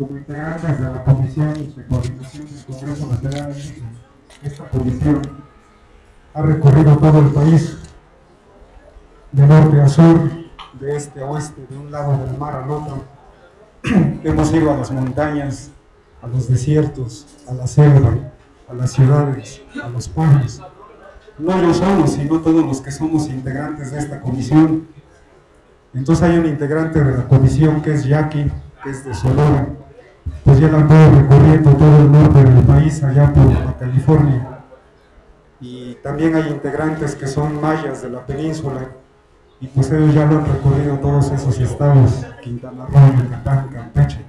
como integrantes de la Comisión de Coordinación del Congreso Nacional, esta comisión ha recorrido todo el país, de norte a sur, de este a oeste, de un lado del mar al otro. Hemos ido a las montañas, a los desiertos, a la selva, a las ciudades, a los pueblos. No yo solo, sino todos los que somos integrantes de esta comisión. Entonces hay un integrante de la comisión que es Jackie, que es de Sonora, pues ya la andó recorriendo todo el norte del país, allá por Baja California. Y también hay integrantes que son mayas de la península, y pues ellos ya lo han recorrido todos esos estados, Quintana Roo, Yucatán, Campeche.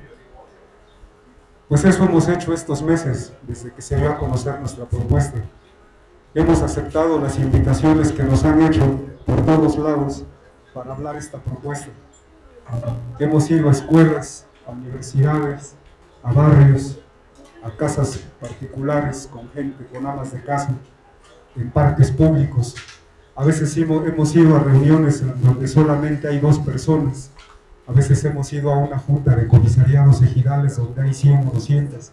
Pues eso hemos hecho estos meses, desde que se dio a conocer nuestra propuesta. Hemos aceptado las invitaciones que nos han hecho por todos lados para hablar esta propuesta. Hemos ido a escuelas, a universidades, a barrios, a casas particulares con gente, con amas de casa, en parques públicos. A veces hemos ido a reuniones en donde solamente hay 2 personas. A veces hemos ido a una junta de comisariados ejidales donde hay 100 o 200.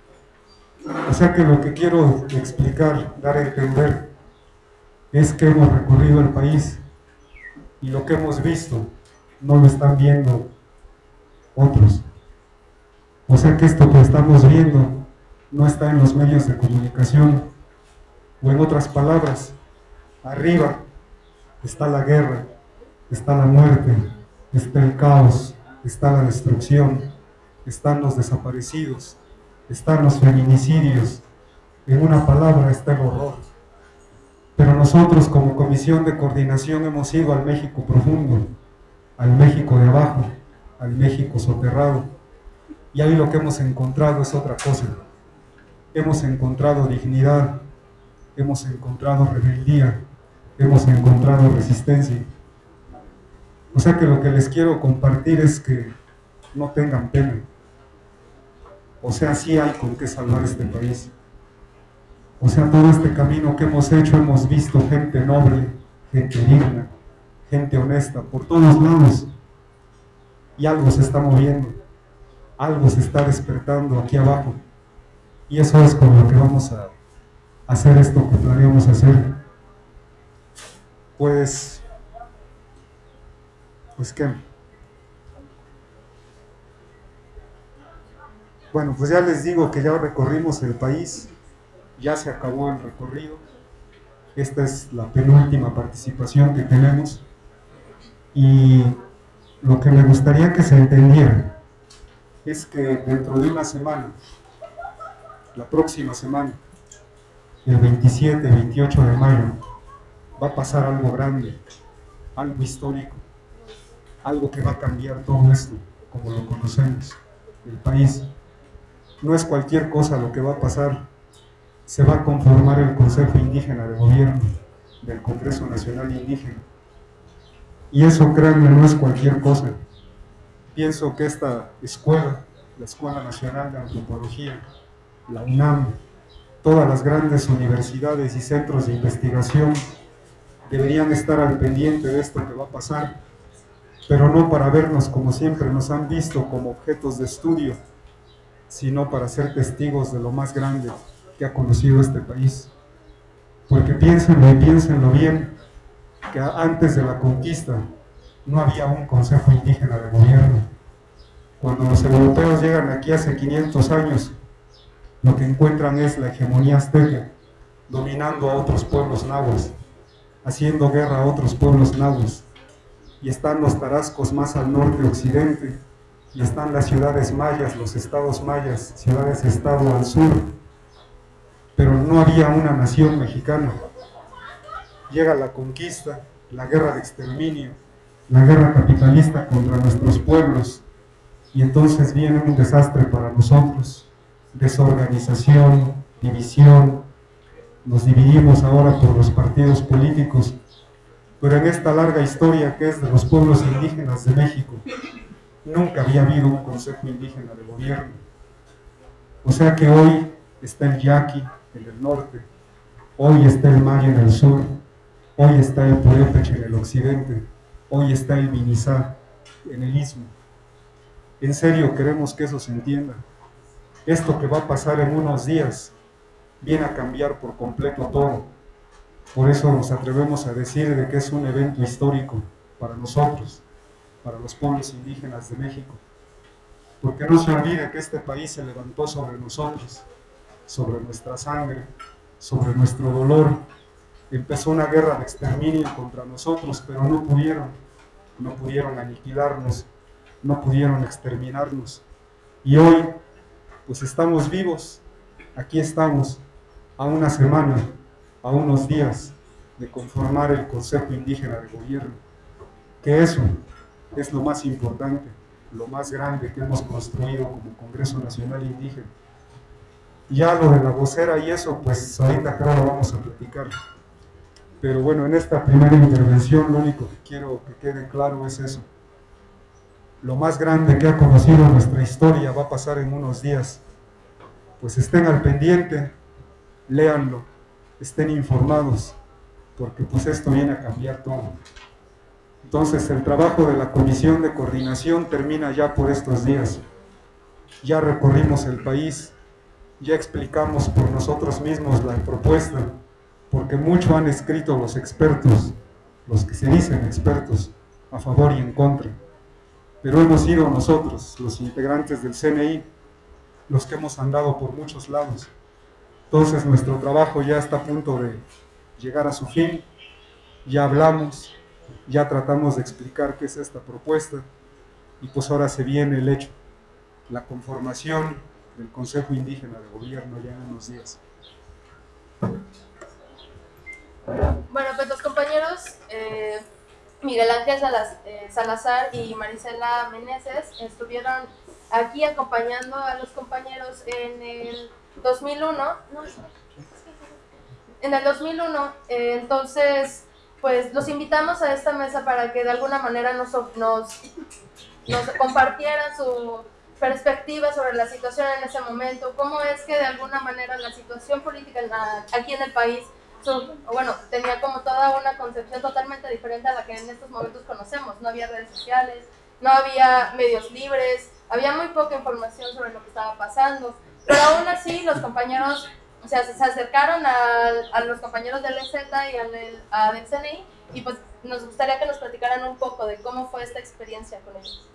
O sea que lo que quiero explicar, dar a entender, es que hemos recorrido el país y lo que hemos visto no lo están viendo otros. O sea que esto que estamos viendo no está en los medios de comunicación, o en otras palabras, arriba está la guerra, está la muerte, está el caos, está la destrucción, están los desaparecidos, están los feminicidios, en una palabra está el horror. Pero nosotros como Comisión de Coordinación hemos ido al México profundo, al México de abajo, al México soterrado, y ahí lo que hemos encontrado es otra cosa. Hemos encontrado dignidad, hemos encontrado rebeldía, hemos encontrado resistencia. O sea que lo que les quiero compartir es que no tengan pena. O sea, sí hay con qué salvar este país. O sea, todo este camino que hemos hecho, hemos visto gente noble, gente digna, gente honesta, por todos lados. Y algo se está moviendo, algo se está despertando aquí abajo. Y eso es con lo que vamos a hacer esto que planeamos hacer. Pues qué. Bueno, pues ya les digo que ya recorrimos el país, ya se acabó el recorrido. Esta es la penúltima participación que tenemos. Y lo que me gustaría que se entendiera es que dentro de una semana, la próxima semana, el 27, 28 de mayo, va a pasar algo grande, algo histórico, algo que va a cambiar todo esto, como lo conocemos, el país. No es cualquier cosa lo que va a pasar. Se va a conformar el Consejo Indígena de Gobierno del Congreso Nacional Indígena. Y eso, créanme, no es cualquier cosa. Pienso que esta escuela, la Escuela Nacional de Antropología, la UNAM, todas las grandes universidades y centros de investigación deberían estar al pendiente de esto que va a pasar, pero no para vernos como siempre nos han visto, como objetos de estudio, sino para ser testigos de lo más grande que ha conocido este país. Porque piénsenlo y piénsenlo bien, que antes de la conquista no había un Consejo Indígena de Gobierno. Cuando los europeos llegan aquí hace 500 años, lo que encuentran es la hegemonía azteca, dominando a otros pueblos nahuas, haciendo guerra a otros pueblos nahuas. Y están los tarascos más al norte occidente, y están las ciudades mayas, los estados mayas, ciudades-estado al sur, pero no había una nación mexicana. Llega la conquista, la guerra de exterminio, la guerra capitalista contra nuestros pueblos, y entonces viene un desastre para nosotros, desorganización, división, nos dividimos ahora por los partidos políticos, pero en esta larga historia que es de los pueblos indígenas de México, nunca había habido un Consejo Indígena de Gobierno. O sea que hoy está el Yaqui en el norte, hoy está el Maya en el sur, hoy está el Purépecha en el occidente, hoy está el Minizá en el istmo. En serio queremos que eso se entienda. Esto que va a pasar en unos días viene a cambiar por completo todo. Por eso nos atrevemos a decir de que es un evento histórico para nosotros, para los pueblos indígenas de México. Porque no se olvide que este país se levantó sobre nosotros, sobre nuestra sangre, sobre nuestro dolor. Empezó una guerra de exterminio contra nosotros, pero no pudieron aniquilarnos, no pudieron exterminarnos. Y hoy, pues estamos vivos, aquí estamos, a una semana, a unos días de conformar el Consejo Indígena de Gobierno, que eso es lo más importante, lo más grande que hemos construido como Congreso Nacional Indígena. Ya lo de la vocera y eso, pues ahorita creo lo vamos a platicar. Pero bueno, en esta primera intervención lo único que quiero que quede claro es eso. Lo más grande que ha conocido nuestra historia va a pasar en unos días. Pues estén al pendiente, léanlo, estén informados, porque pues esto viene a cambiar todo. Entonces el trabajo de la Comisión de Coordinación termina ya por estos días. Ya recorrimos el país, ya explicamos por nosotros mismos la propuesta, porque mucho han escrito los expertos, los que se dicen expertos, a favor y en contra. Pero hemos sido nosotros, los integrantes del CNI, los que hemos andado por muchos lados. Entonces nuestro trabajo ya está a punto de llegar a su fin, ya hablamos, ya tratamos de explicar qué es esta propuesta, y pues ahora se viene el hecho, la conformación del Consejo Indígena de Gobierno ya en unos días. Bueno, pues los compañeros Miguel Ángel Salazar y Marisela Meneses estuvieron aquí acompañando a los compañeros en el 2001. Entonces, pues los invitamos a esta mesa para que de alguna manera nos compartieran su perspectiva sobre la situación en ese momento, cómo es que de alguna manera la situación política aquí en el país tenía como toda una concepción totalmente diferente a la que en estos momentos conocemos. No había redes sociales, no había medios libres, había muy poca información sobre lo que estaba pasando, pero aún así los compañeros se acercaron a los compañeros del EZ y del CNI, y pues nos gustaría que nos platicaran un poco de cómo fue esta experiencia con ellos.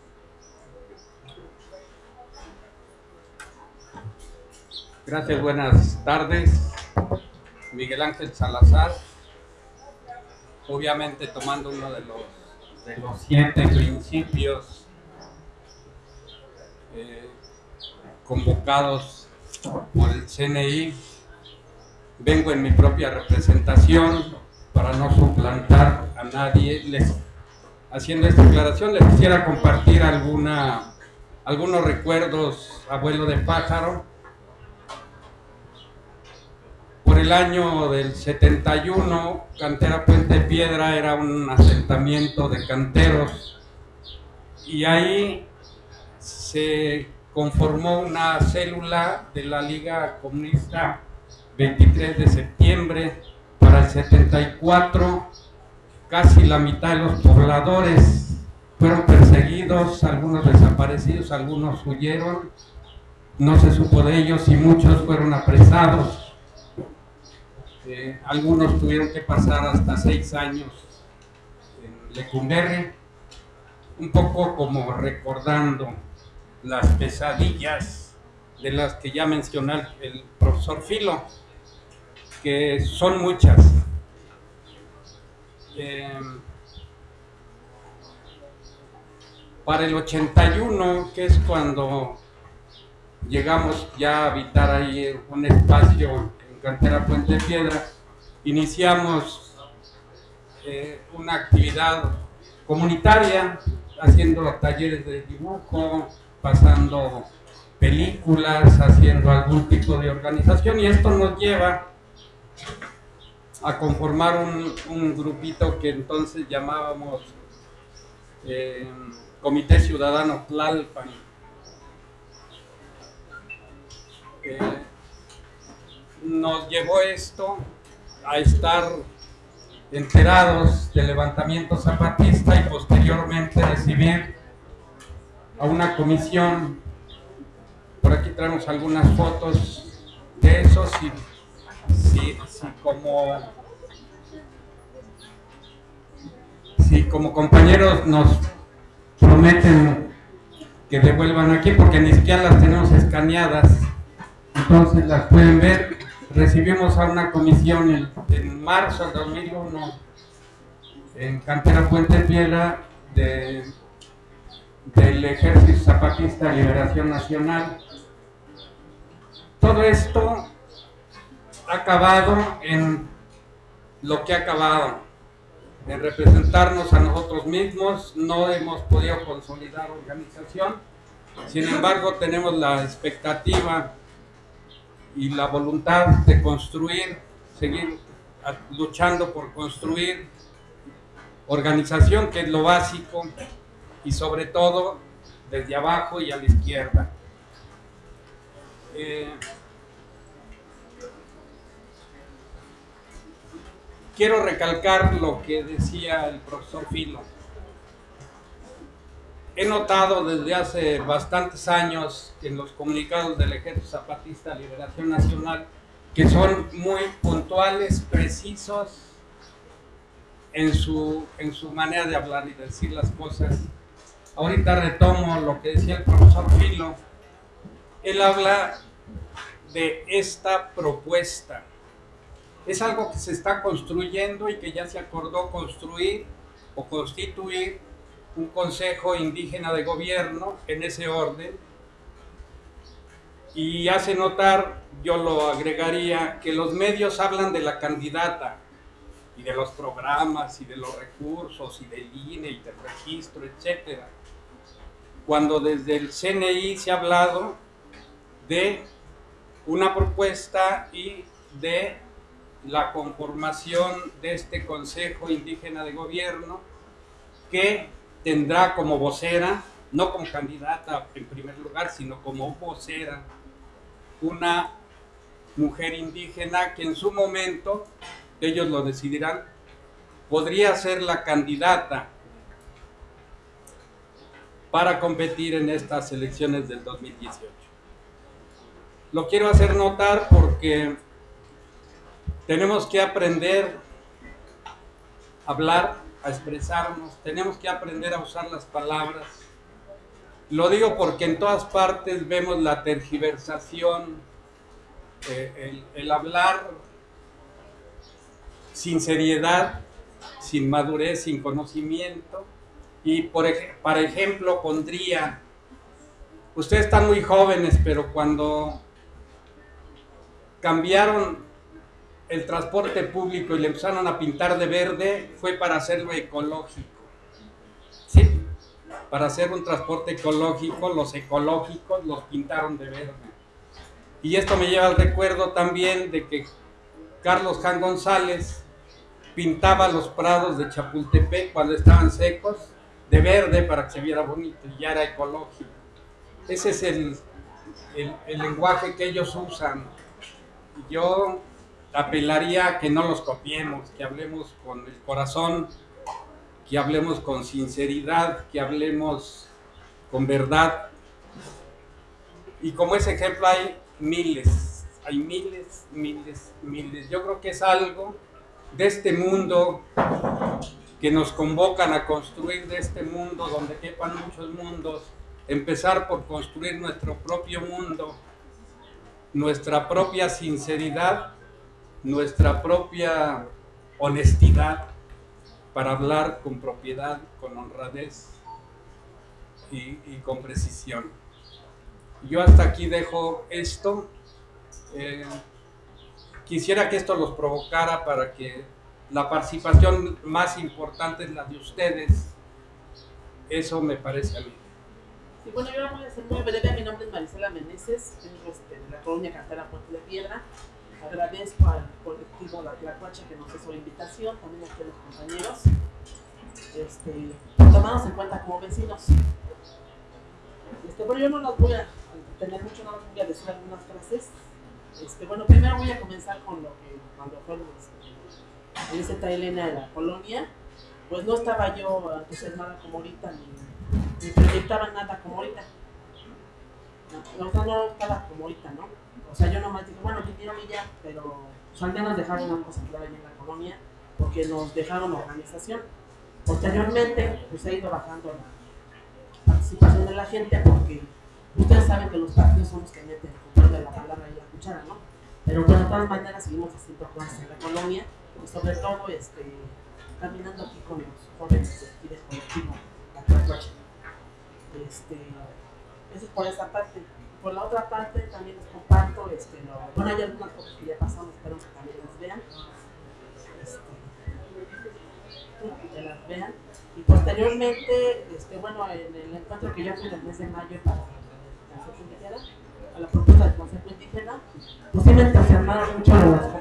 Gracias, buenas tardes. Miguel Ángel Salazar, obviamente tomando uno de los 7 principios convocados por el CNI. Vengo en mi propia representación para no suplantar a nadie. Haciendo esta aclaración, les quisiera compartir algunos recuerdos, abuelo de pájaro. Por el año del 71, Cantera Puente Piedra era un asentamiento de canteros, y ahí se conformó una célula de la Liga Comunista 23 de septiembre. Para el 74, casi la mitad de los pobladores fueron perseguidos, algunos desaparecidos, algunos huyeron, no se supo de ellos y muchos fueron apresados. Algunos tuvieron que pasar hasta 6 años en Lecumberri, un poco como recordando las pesadillas de las que ya mencionó el profesor Filo, que son muchas. Para el 81, que es cuando llegamos ya a habitar ahí un espacio Cantera Puente Piedra, iniciamos una actividad comunitaria, haciendo talleres de dibujo, pasando películas, haciendo algún tipo de organización, y esto nos lleva a conformar un grupito que entonces llamábamos Comité Ciudadano Tlalpan. Nos llevó esto a estar enterados del levantamiento zapatista y posteriormente recibir a una comisión. Por aquí traemos algunas fotos de eso. Si como compañeros nos prometen que devuelvan aquí, porque ni siquiera las tenemos escaneadas, entonces las pueden ver. Recibimos a una comisión en marzo del 2001 en Cantera Puente Piedra del Ejército Zapatista de Liberación Nacional. Todo esto ha acabado en lo que ha acabado, en representarnos a nosotros mismos. No hemos podido consolidar organización, sin embargo tenemos la expectativa y la voluntad de construir, seguir luchando por construir organización, que es lo básico, y sobre todo desde abajo y a la izquierda. Quiero recalcar lo que decía el profesor Filo. He notado desde hace bastantes años en los comunicados del Ejército Zapatista de Liberación Nacional que son muy puntuales, precisos en su manera de hablar y decir las cosas. Ahorita retomo lo que decía el profesor Filo. Él habla de esta propuesta. Es algo que se está construyendo y que ya se acordó construir o constituir un consejo indígena de gobierno en ese orden, y hace notar, yo lo agregaría, que los medios hablan de la candidata y de los programas y de los recursos y del INE y del registro, etcétera, cuando desde el CNI se ha hablado de una propuesta y de la conformación de este Consejo Indígena de Gobierno, que tendrá como vocera, no como candidata en primer lugar, sino como vocera, una mujer indígena que en su momento, ellos lo decidirán, podría ser la candidata para competir en estas elecciones del 2018. Lo quiero hacer notar porque tenemos que aprender a hablar, a expresarnos, tenemos que aprender a usar las palabras. Lo digo porque en todas partes vemos la tergiversación, el hablar sin seriedad, sin madurez, sin conocimiento. Y para ejemplo pondría, ustedes están muy jóvenes, pero cuando cambiaron el transporte público y le empezaron a pintar de verde, fue para hacerlo ecológico. Sí, para hacer un transporte ecológico, los ecológicos los pintaron de verde. Y esto me lleva al recuerdo también de que Carlos Jan González pintaba los prados de Chapultepec cuando estaban secos de verde para que se viera bonito, y ya era ecológico. Ese es el lenguaje que ellos usan. Yo apelaría a que no los copiemos, que hablemos con el corazón, que hablemos con sinceridad, que hablemos con verdad. Y como ese ejemplo hay miles. Yo creo que es algo de este mundo que nos convocan a construir, de este mundo donde quepan muchos mundos, empezar por construir nuestro propio mundo, nuestra propia sinceridad, nuestra propia honestidad, para hablar con propiedad, con honradez y con precisión. Yo hasta aquí dejo esto. Quisiera que esto los provocara para que la participación más importante es la de ustedes. Eso me parece a mí. Sí, bueno, yo voy a ser muy breve. Mi nombre es Marisela Meneses, vengo de la colonia Cantera Puente de Piedra. Agradezco al colectivo La Tlacuache que nos hizo la invitación, también a los compañeros, tomados en cuenta como vecinos. Bueno, yo no las voy a tener mucho, no voy a decir algunas frases. Bueno, primero voy a comenzar con lo que cuando fue en ese Tailena de la colonia, pues no estaba yo entusiasmada como ahorita, ni proyectaban nada como ahorita. No estaba como ahorita, ¿no? O sea, yo nomás digo, bueno, vinieron y ya, pero pues, al menos dejaron una cosa clara ahí en la colonia, porque nos dejaron organización. Posteriormente, pues ha ido bajando la participación de la gente, porque ustedes saben que los partidos son los que meten el control de la palabra y la cuchara, ¿no? Pero bueno, de todas maneras seguimos haciendo cosas en la colonia, y sobre todo caminando aquí con los jóvenes de aquí del colectivo La Tlacuache. Eso es por esa parte. Por la otra parte también les comparto, bueno, hay algunas cosas que ya pasamos, espero que también las vean. Que las vean. Y posteriormente, bueno, en el encuentro que yo fui del mes de mayo para el Consejo Indígena, a la propuesta del Consejo Indígena, pues sí me entusiasmaron mucho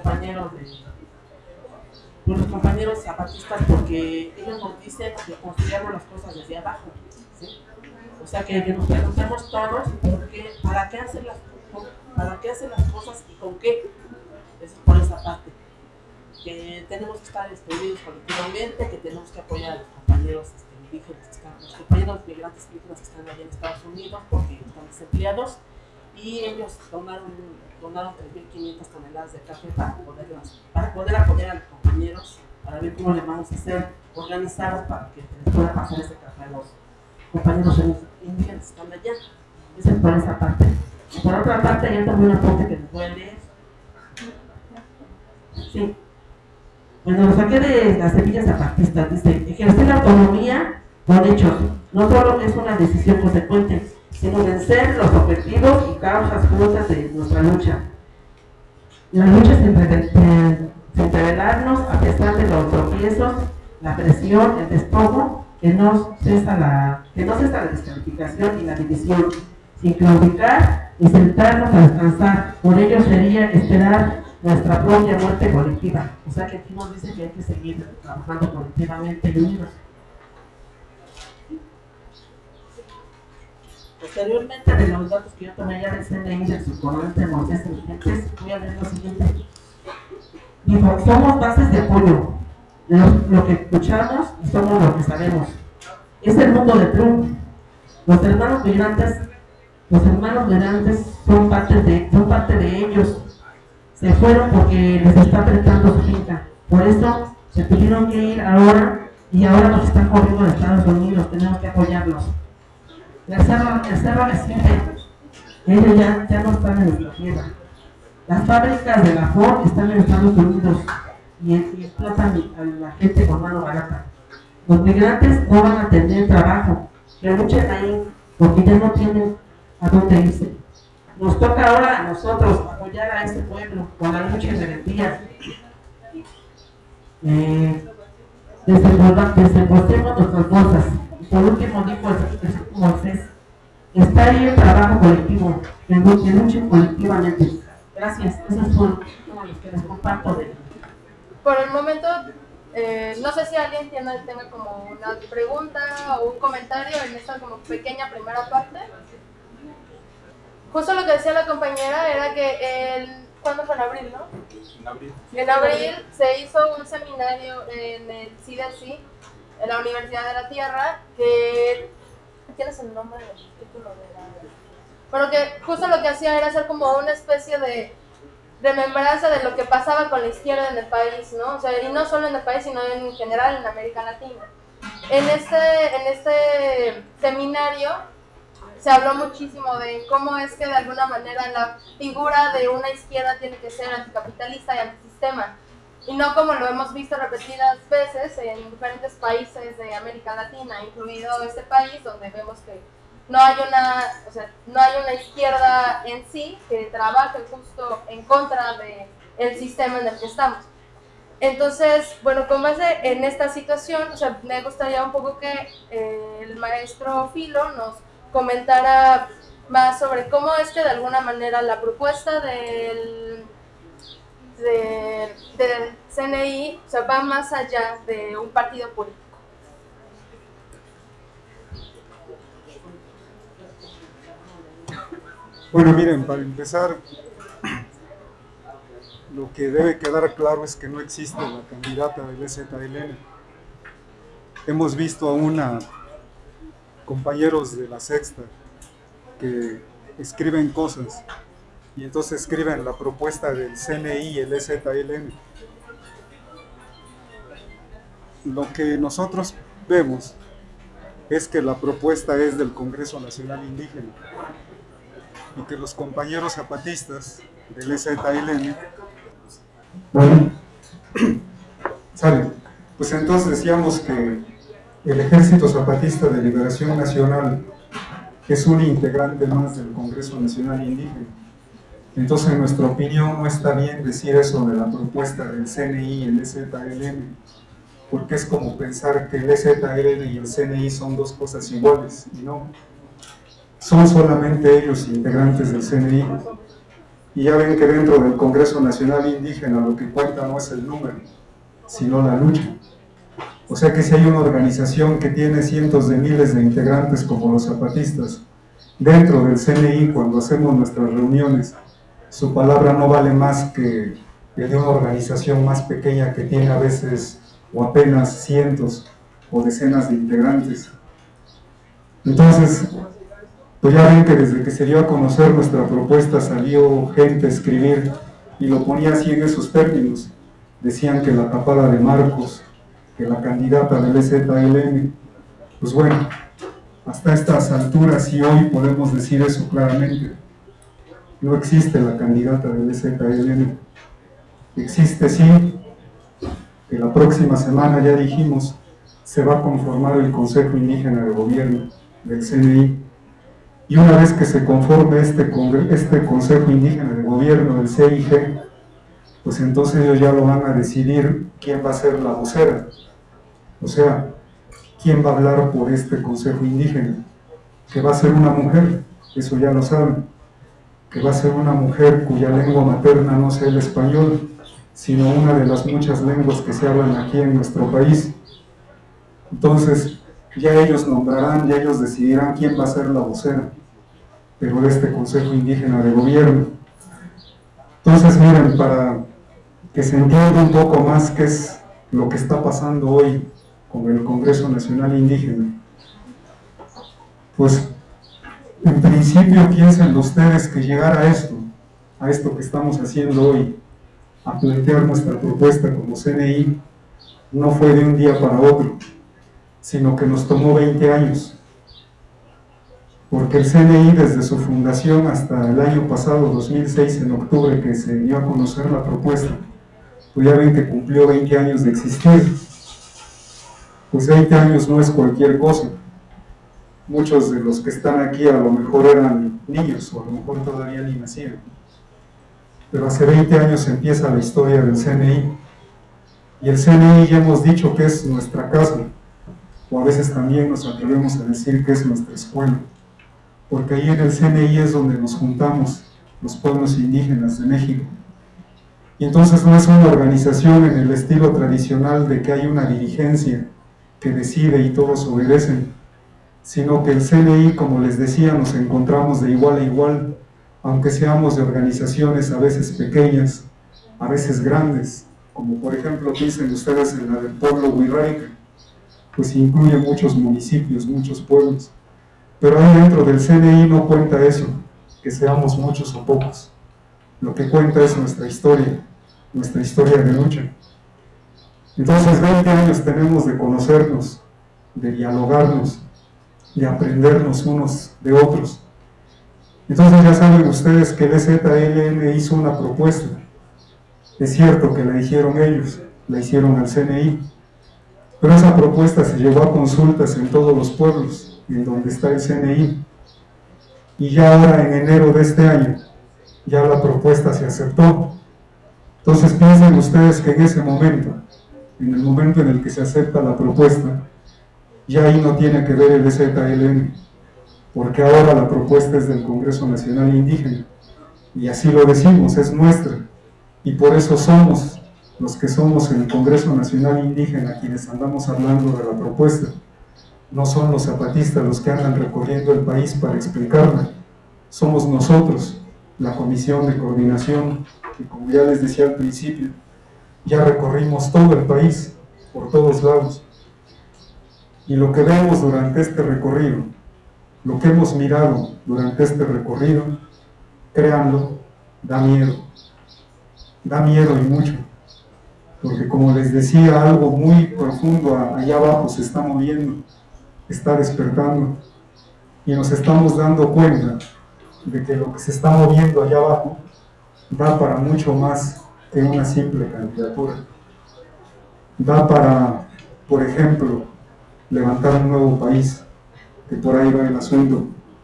los compañeros zapatistas, porque ellos nos dicen que construyamos las cosas desde abajo, ¿sí? O sea, que nos preguntemos todos ¿para qué hacen las cosas y con qué? Eso es por esa parte. Que tenemos que estar unidos colectivamente, que tenemos que apoyar a los compañeros indígenas los compañeros migrantes indígenas que están allá en Estados Unidos porque están desempleados, y ellos donaron 3.500 toneladas de café para poder apoyar a los compañeros, para ver cómo le vamos a hacer organizados para que les pueda pasar ese café a los compañeros indígenas que están allá. Esa es por esa parte. Y por otra parte, hay también una parte que les voy a leer. Sí. Bueno, lo saqué de las semillas zapatistas. Dice: ejercer la autonomía con hechos no solo es una decisión consecuente, sino vencer los objetivos y causas justas de nuestra lucha. La lucha es entrevelarnos a pesar de los tropiezos, la presión, el despojo, que no cesa la descalificación y la división, sin claudicar y sentarnos a descansar. Por ello sería esperar nuestra propia muerte colectiva. O sea que aquí nos dice que hay que seguir trabajando colectivamente unidos. Posteriormente, de los datos que yo tomé ya del CNI, del subcomandante Moisés Emergentes, voy a leer lo siguiente. Dijo: somos bases de apoyo, lo que escuchamos y somos lo que sabemos. Es el mundo de Trump. Los hermanos migrantes son parte de ellos. Se fueron porque les está apretando su finca. Por eso se tuvieron que ir ahora, y ahora nos están corriendo de Estados Unidos. Tenemos que apoyarlos. El cerro reciente, ellos ya no están en nuestra tierra. Las fábricas de la Ford están en Estados Unidos y explotan a la gente con mano barata. Los migrantes no van a tener trabajo, que luchen ahí porque ya no tienen a dónde irse. Nos toca ahora a nosotros apoyar a este pueblo con la lucha y rebeldía. Desembolsemos nuestras bolsas. Y por último dijo Moisés: está ahí el trabajo colectivo, que luchen colectivamente. Gracias, eso es todo lo que les comparto de. Por el momento, no sé si alguien tenga como una pregunta o un comentario en esta como pequeña primera parte. Justo lo que decía la compañera era que ¿cuándo fue? En abril, ¿no? En abril se hizo un seminario en el CDC, en la Universidad de la Tierra, que... ¿Tienes el nombre del título de la...? Bueno, que justo lo que hacía era hacer como una especie de remembranza de lo que pasaba con la izquierda en el país, ¿no? O sea, y no solo en el país, sino en general en América Latina. En este seminario se habló muchísimo de cómo es que de alguna manera la figura de una izquierda tiene que ser anticapitalista y antisistema, y no como lo hemos visto repetidas veces en diferentes países de América Latina, incluido este país, donde vemos que no hay una izquierda en sí que trabaje justo en contra del sistema en el que estamos. Entonces, bueno, con base en esta situación, me gustaría un poco que el maestro Filo nos comentara más sobre cómo es que de alguna manera la propuesta del CNI va más allá de un partido político. Bueno, miren, para empezar, lo que debe quedar claro es que no existe la candidata del EZLN. Hemos visto a una compañeros de la Sexta que escriben cosas y entonces escriben la propuesta del CNI y el EZLN. Lo que nosotros vemos es que la propuesta es del Congreso Nacional Indígena y que los compañeros zapatistas del EZLN, bueno, ¿saben? Pues entonces decíamos que el Ejército Zapatista de Liberación Nacional es un integrante más del Congreso Nacional Indígena. Entonces, en nuestra opinión, no está bien decir eso de la propuesta del CNI y el EZLN, porque es como pensar que el EZLN y el CNI son dos cosas iguales, y no. Son solamente ellos integrantes del CNI. Y ya ven que dentro del Congreso Nacional Indígena lo que cuenta no es el número, sino la lucha. O sea que si hay una organización que tiene cientos de miles de integrantes como los zapatistas, dentro del CNI, cuando hacemos nuestras reuniones, su palabra no vale más que el de una organización más pequeña que tiene a veces o apenas cientos o decenas de integrantes. Entonces, pues ya ven que desde que se dio a conocer nuestra propuesta salió gente a escribir y lo ponía así en esos términos. Decían que la tapada de Marcos, que la candidata del EZLN, pues bueno, hasta estas alturas y hoy podemos decir eso claramente. No existe la candidata del EZLN. Existe sí, que la próxima semana, ya dijimos, se va a conformar el Consejo Indígena de Gobierno del CNI. Y una vez que se conforme este Consejo Indígena de Gobierno del CIG, pues entonces ellos ya lo van a decidir quién va a ser la vocera. O sea, quién va a hablar por este Consejo Indígena. Que va a ser una mujer, eso ya lo saben. Que va a ser una mujer cuya lengua materna no sea el español, sino una de las muchas lenguas que se hablan aquí en nuestro país. Entonces, ya ellos nombrarán, ya ellos decidirán quién va a ser la vocera, pero de este Consejo Indígena de Gobierno. Entonces, miren, para que se entienda un poco más qué es lo que está pasando hoy con el Congreso Nacional Indígena, pues, en principio piensen ustedes que llegar a esto que estamos haciendo hoy, a plantear nuestra propuesta como CNI, no fue de un día para otro, sino que nos tomó 20 años. Porque el CNI desde su fundación hasta el año pasado, 2006, en octubre, que se dio a conocer la propuesta, pues ya ven que cumplió 20 años de existir. Pues 20 años no es cualquier cosa. Muchos de los que están aquí a lo mejor eran niños, o a lo mejor todavía ni nacieron. Pero hace 20 años empieza la historia del CNI. Y el CNI ya hemos dicho que es nuestra casa, o a veces también nos atrevemos a decir que es nuestra escuela. Porque ahí en el CNI es donde nos juntamos los pueblos indígenas de México. Y entonces no es una organización en el estilo tradicional de que hay una dirigencia que decide y todos obedecen, sino que el CNI, como les decía, nos encontramos de igual a igual, aunque seamos de organizaciones a veces pequeñas, a veces grandes, como por ejemplo piensen ustedes en la del pueblo Huirrárica, pues incluye muchos municipios, muchos pueblos, pero ahí dentro del CNI no cuenta eso, que seamos muchos o pocos. Lo que cuenta es nuestra historia de lucha. Entonces 20 años tenemos de conocernos, de dialogarnos, de aprendernos unos de otros. Entonces ya saben ustedes que el EZLN hizo una propuesta. Es cierto que la hicieron ellos, la hicieron al CNI, pero esa propuesta se llevó a consultas en todos los pueblos, en donde está el CNI. Y ya ahora en enero de este año, ya la propuesta se aceptó. Entonces piensen ustedes que en ese momento, en el momento en el que se acepta la propuesta, ya ahí no tiene que ver el EZLN, porque ahora la propuesta es del Congreso Nacional Indígena, y así lo decimos, es nuestra, y por eso somos los que somos en el Congreso Nacional Indígena quienes andamos hablando de la propuesta. No son los zapatistas los que andan recorriendo el país para explicarla, somos nosotros, la Comisión de Coordinación, que como ya les decía al principio, ya recorrimos todo el país, por todos lados. Y lo que vemos durante este recorrido lo que hemos mirado durante este recorrido, créanlo, da miedo y mucho, porque como les decía, algo muy profundo allá abajo se está moviendo, está despertando, y nos estamos dando cuenta de que lo que se está moviendo allá abajo da para mucho más que una simple candidatura. Da para, por ejemplo, levantar un nuevo país, que por ahí va el asunto.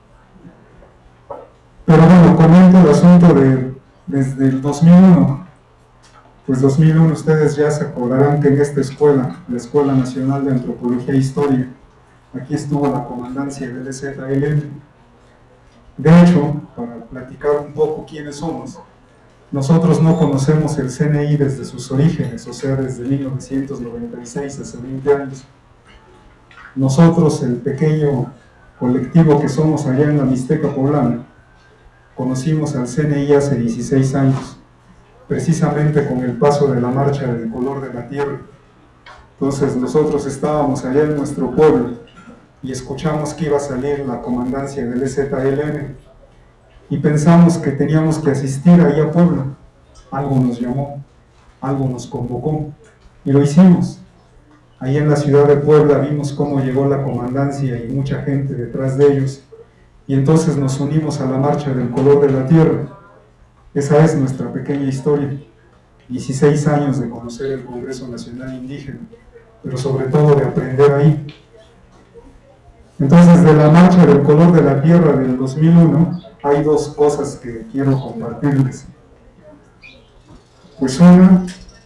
Pero bueno, comento el asunto desde el 2001. Pues 2001 ustedes ya se acordarán que en esta escuela, la Escuela Nacional de Antropología e Historia, aquí estuvo la comandancia del EZLN. De hecho, para platicar un poco quiénes somos, nosotros no conocemos el CNI desde sus orígenes, o sea, desde 1996, hace 20 años. Nosotros, el pequeño colectivo que somos allá en la Mixteca Poblana, conocimos al CNI hace 16 años, precisamente con el paso de la marcha del color de la tierra. Entonces nosotros estábamos allá en nuestro pueblo y escuchamos que iba a salir la comandancia del EZLN y pensamos que teníamos que asistir ahí a Puebla. Algo nos llamó, algo nos convocó y lo hicimos. Ahí en la ciudad de Puebla vimos cómo llegó la comandancia y mucha gente detrás de ellos, y entonces nos unimos a la marcha del color de la tierra. Esa es nuestra pequeña historia. 16 años de conocer el Congreso Nacional Indígena, pero sobre todo de aprender ahí. Entonces, de la marcha del color de la tierra del 2001, hay dos cosas que quiero compartirles. Pues una,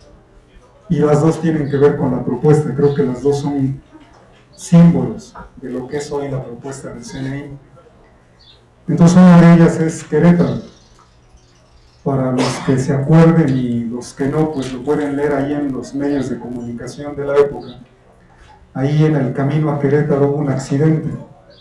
y las dos tienen que ver con la propuesta, creo que las dos son símbolos de lo que es hoy la propuesta del CNI. Entonces, una de ellas es Querétaro. Para los que se acuerden y los que no, pues lo pueden leer ahí en los medios de comunicación de la época. Ahí en el camino a Querétaro hubo un accidente.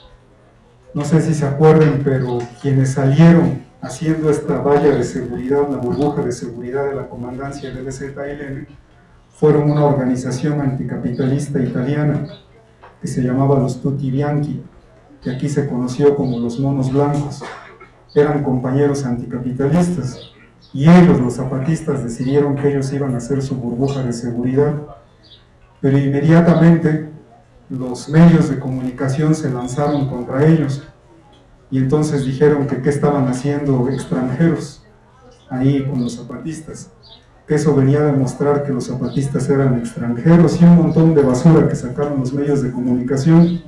No sé si se acuerdan, pero quienes salieron haciendo esta valla de seguridad, la burbuja de seguridad de la comandancia del EZLN, fueron una organización anticapitalista italiana que se llamaba los Tutti Bianchi, que aquí se conoció como los monos blancos. Eran compañeros anticapitalistas y ellos, los zapatistas, decidieron que ellos iban a hacer su burbuja de seguridad, pero inmediatamente los medios de comunicación se lanzaron contra ellos y entonces dijeron que qué estaban haciendo extranjeros ahí con los zapatistas, que eso venía a demostrar que los zapatistas eran extranjeros y un montón de basura que sacaron los medios de comunicación.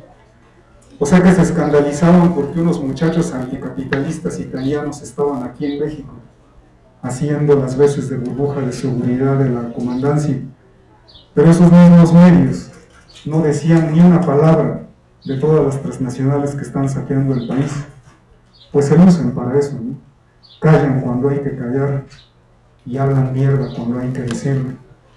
O sea que se escandalizaban porque unos muchachos anticapitalistas italianos estaban aquí en México haciendo las veces de burbuja de seguridad de la comandancia. Pero esos mismos medios no decían ni una palabra de todas las transnacionales que están saqueando el país. Pues se lucen para eso, ¿no? Callan cuando hay que callar y hablan mierda cuando hay que decirlo.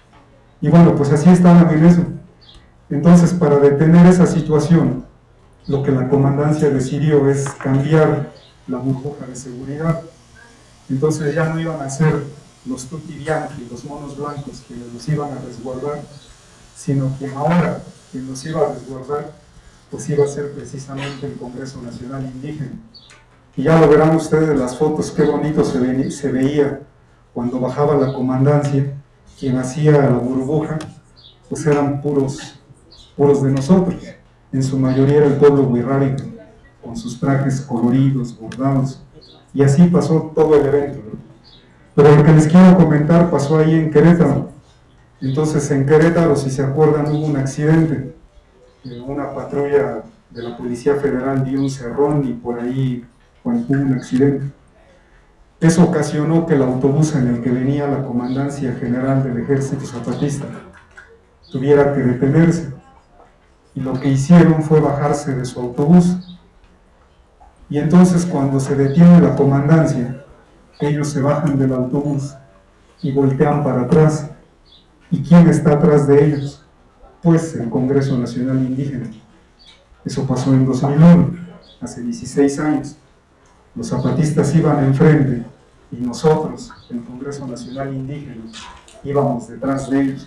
Y bueno, pues así estaban en eso. Entonces, para detener esa situación, lo que la comandancia decidió es cambiar la burbuja de seguridad. Entonces ya no iban a ser los Tutti Bianchi, los monos blancos, quienes los iban a resguardar, sino que ahora quien los iba a resguardar, pues iba a ser precisamente el Congreso Nacional Indígena. Y ya lo verán ustedes las fotos, qué bonito se veía cuando bajaba la comandancia. Quien hacía la burbuja, pues eran puros de nosotros. En su mayoría era el pueblo wixárika, con sus trajes coloridos, bordados, y así pasó todo el evento, ¿no? Pero lo que les quiero comentar pasó ahí en Querétaro. Entonces en Querétaro, si se acuerdan, hubo un accidente. Una patrulla de la Policía Federal dio un cerrón y por ahí hubo un accidente. Eso ocasionó que el autobús en el que venía la Comandancia General del Ejército Zapatista tuviera que detenerse. Y lo que hicieron fue bajarse de su autobús. Y entonces cuando se detiene la comandancia, ellos se bajan del autobús y voltean para atrás. ¿Y quién está atrás de ellos? Pues el Congreso Nacional Indígena. Eso pasó en 2001, hace 16 años. Los zapatistas iban enfrente y nosotros, el Congreso Nacional Indígena, íbamos detrás de ellos.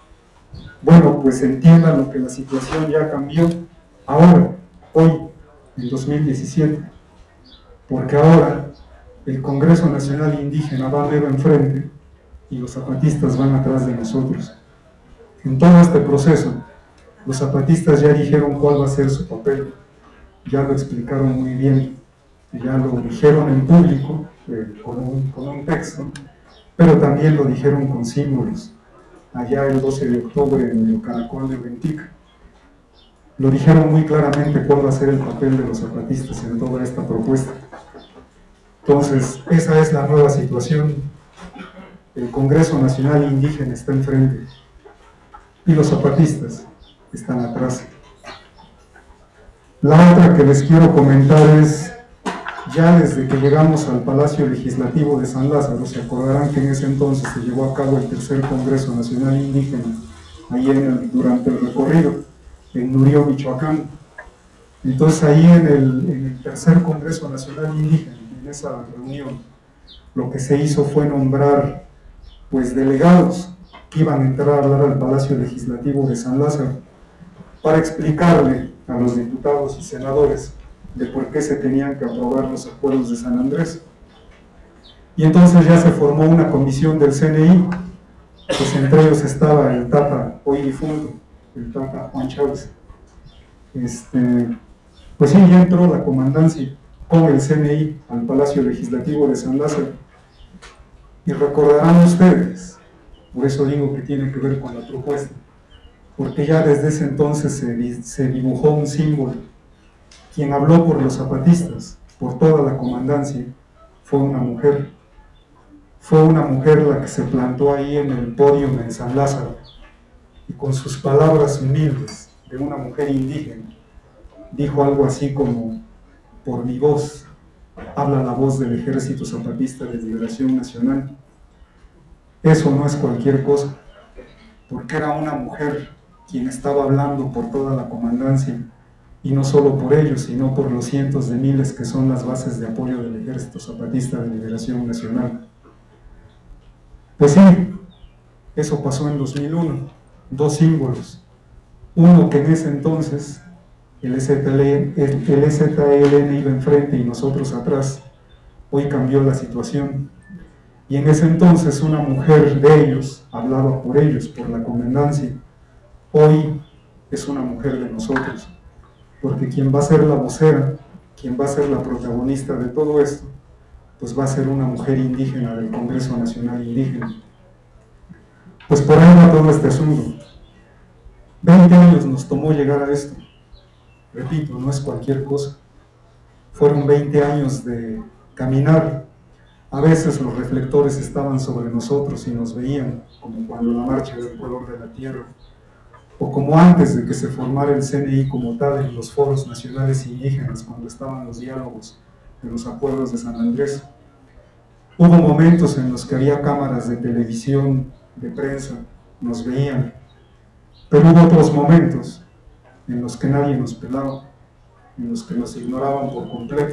Bueno, pues entiendan lo que la situación ya cambió. Ahora, hoy, en 2017, porque ahora el Congreso Nacional Indígena va mero enfrente y los zapatistas van atrás de nosotros. En todo este proceso, los zapatistas ya dijeron cuál va a ser su papel, ya lo explicaron muy bien, ya lo dijeron en público, con un texto, pero también lo dijeron con símbolos, allá el 12 de octubre en el Caracol de Bentica. Lo dijeron muy claramente cuál va a ser el papel de los zapatistas en toda esta propuesta. Entonces, esa es la nueva situación. El Congreso Nacional Indígena está enfrente y los zapatistas están atrás. La otra que les quiero comentar es, ya desde que llegamos al Palacio Legislativo de San Lázaro, se acordarán que en ese entonces se llevó a cabo el tercer Congreso Nacional Indígena, ahí durante el recorrido, en Nurio, Michoacán. Entonces ahí en el tercer Congreso Nacional Indígena, en esa reunión, lo que se hizo fue nombrar pues delegados que iban a entrar a hablar al Palacio Legislativo de San Lázaro para explicarle a los diputados y senadores de por qué se tenían que aprobar los acuerdos de San Andrés. Y entonces ya se formó una comisión del CNI, pues entre ellos estaba el Tata, hoy difunto, el Tata Juan Chávez. Pues sí, ya entró la comandancia con el CNI al Palacio Legislativo de San Lázaro. Y recordarán ustedes, por eso digo que tiene que ver con la propuesta, porque ya desde ese entonces se dibujó un símbolo. Quien habló por los zapatistas, por toda la comandancia, fue una mujer. Fue una mujer la que se plantó ahí en el podio en San Lázaro y con sus palabras humildes de una mujer indígena dijo algo así como: por mi voz habla la voz del Ejército Zapatista de Liberación Nacional. Eso no es cualquier cosa, porque era una mujer quien estaba hablando por toda la comandancia, y no solo por ellos, sino por los cientos de miles que son las bases de apoyo del Ejército Zapatista de Liberación Nacional. Pues sí, eso pasó en 2001, dos símbolos. Uno que en ese entonces el EZLN iba enfrente y nosotros atrás. Hoy cambió la situación. Y en ese entonces una mujer de ellos hablaba por ellos, por la comandancia. Hoy es una mujer de nosotros, porque quien va a ser la vocera, quien va a ser la protagonista de todo esto, pues va a ser una mujer indígena del Congreso Nacional Indígena. Pues por ahí va todo este asunto. 20 años nos tomó llegar a esto. Repito, no es cualquier cosa. Fueron 20 años de caminar. A veces los reflectores estaban sobre nosotros y nos veían, como cuando la marcha del color de la tierra, o como antes de que se formara el CNI como tal en los foros nacionales indígenas, cuando estaban los diálogos de los acuerdos de San Andrés. Hubo momentos en los que había cámaras de televisión, de prensa, nos veían, pero hubo otros momentos en los que nadie nos pelaba, en los que nos ignoraban por completo.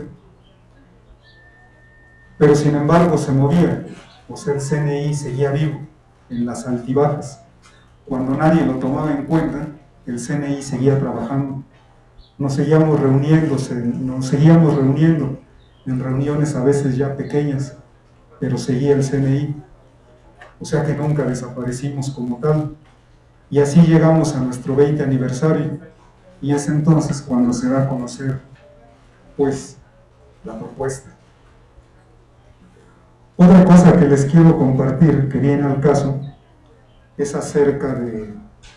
Pero sin embargo se movía, o sea, el CNI seguía vivo en las altibajas. Cuando nadie lo tomaba en cuenta, el CNI seguía trabajando. Nos seguíamos reuniendo en reuniones a veces ya pequeñas, pero seguía el CNI. O sea que nunca desaparecimos como tal. Y así llegamos a nuestro 20 aniversario, y es entonces cuando se da a conocer, pues, la propuesta. Otra cosa que les quiero compartir, que viene al caso, es acerca de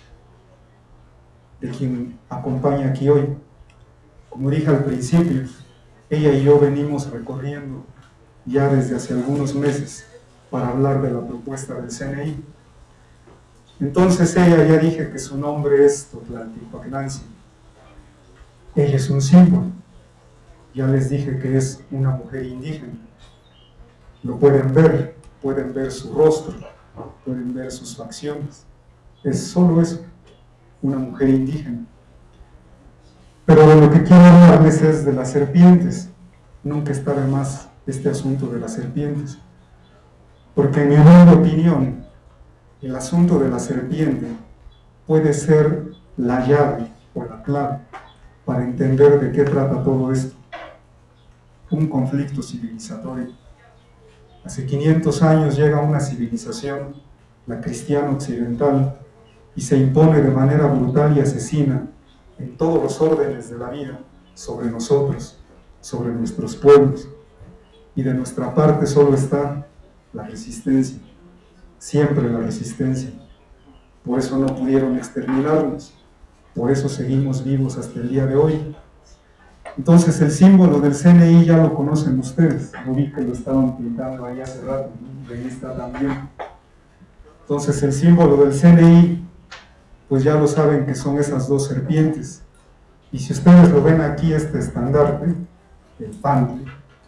quien acompaña aquí hoy. Como dije al principio, ella y yo venimos recorriendo ya desde hace algunos meses para hablar de la propuesta del CNI. Entonces ella, ya dije que su nombre es Totlaltipacnanci. Ella es un símbolo. Ya les dije que es una mujer indígena. Lo pueden ver su rostro, pueden ver sus facciones. Es solo eso, una mujer indígena. Pero de lo que quiero hablarles es de las serpientes. Nunca está de más este asunto de las serpientes. Porque en mi humilde opinión, el asunto de la serpiente puede ser la llave o la clave para entender de qué trata todo esto. Un conflicto civilizatorio. Hace 500 años llega una civilización, la cristiana occidental, y se impone de manera brutal y asesina en todos los órdenes de la vida sobre nosotros, sobre nuestros pueblos. Y de nuestra parte solo está la resistencia, siempre la resistencia. Por eso no pudieron exterminarnos, por eso seguimos vivos hasta el día de hoy. Entonces el símbolo del CNI ya lo conocen ustedes, yo vi que lo estaban pintando ahí hace rato, ¿no? Ahí está también. Entonces el símbolo del CNI, pues ya lo saben que son esas dos serpientes. Y si ustedes lo ven aquí, este estandarte, el pantle,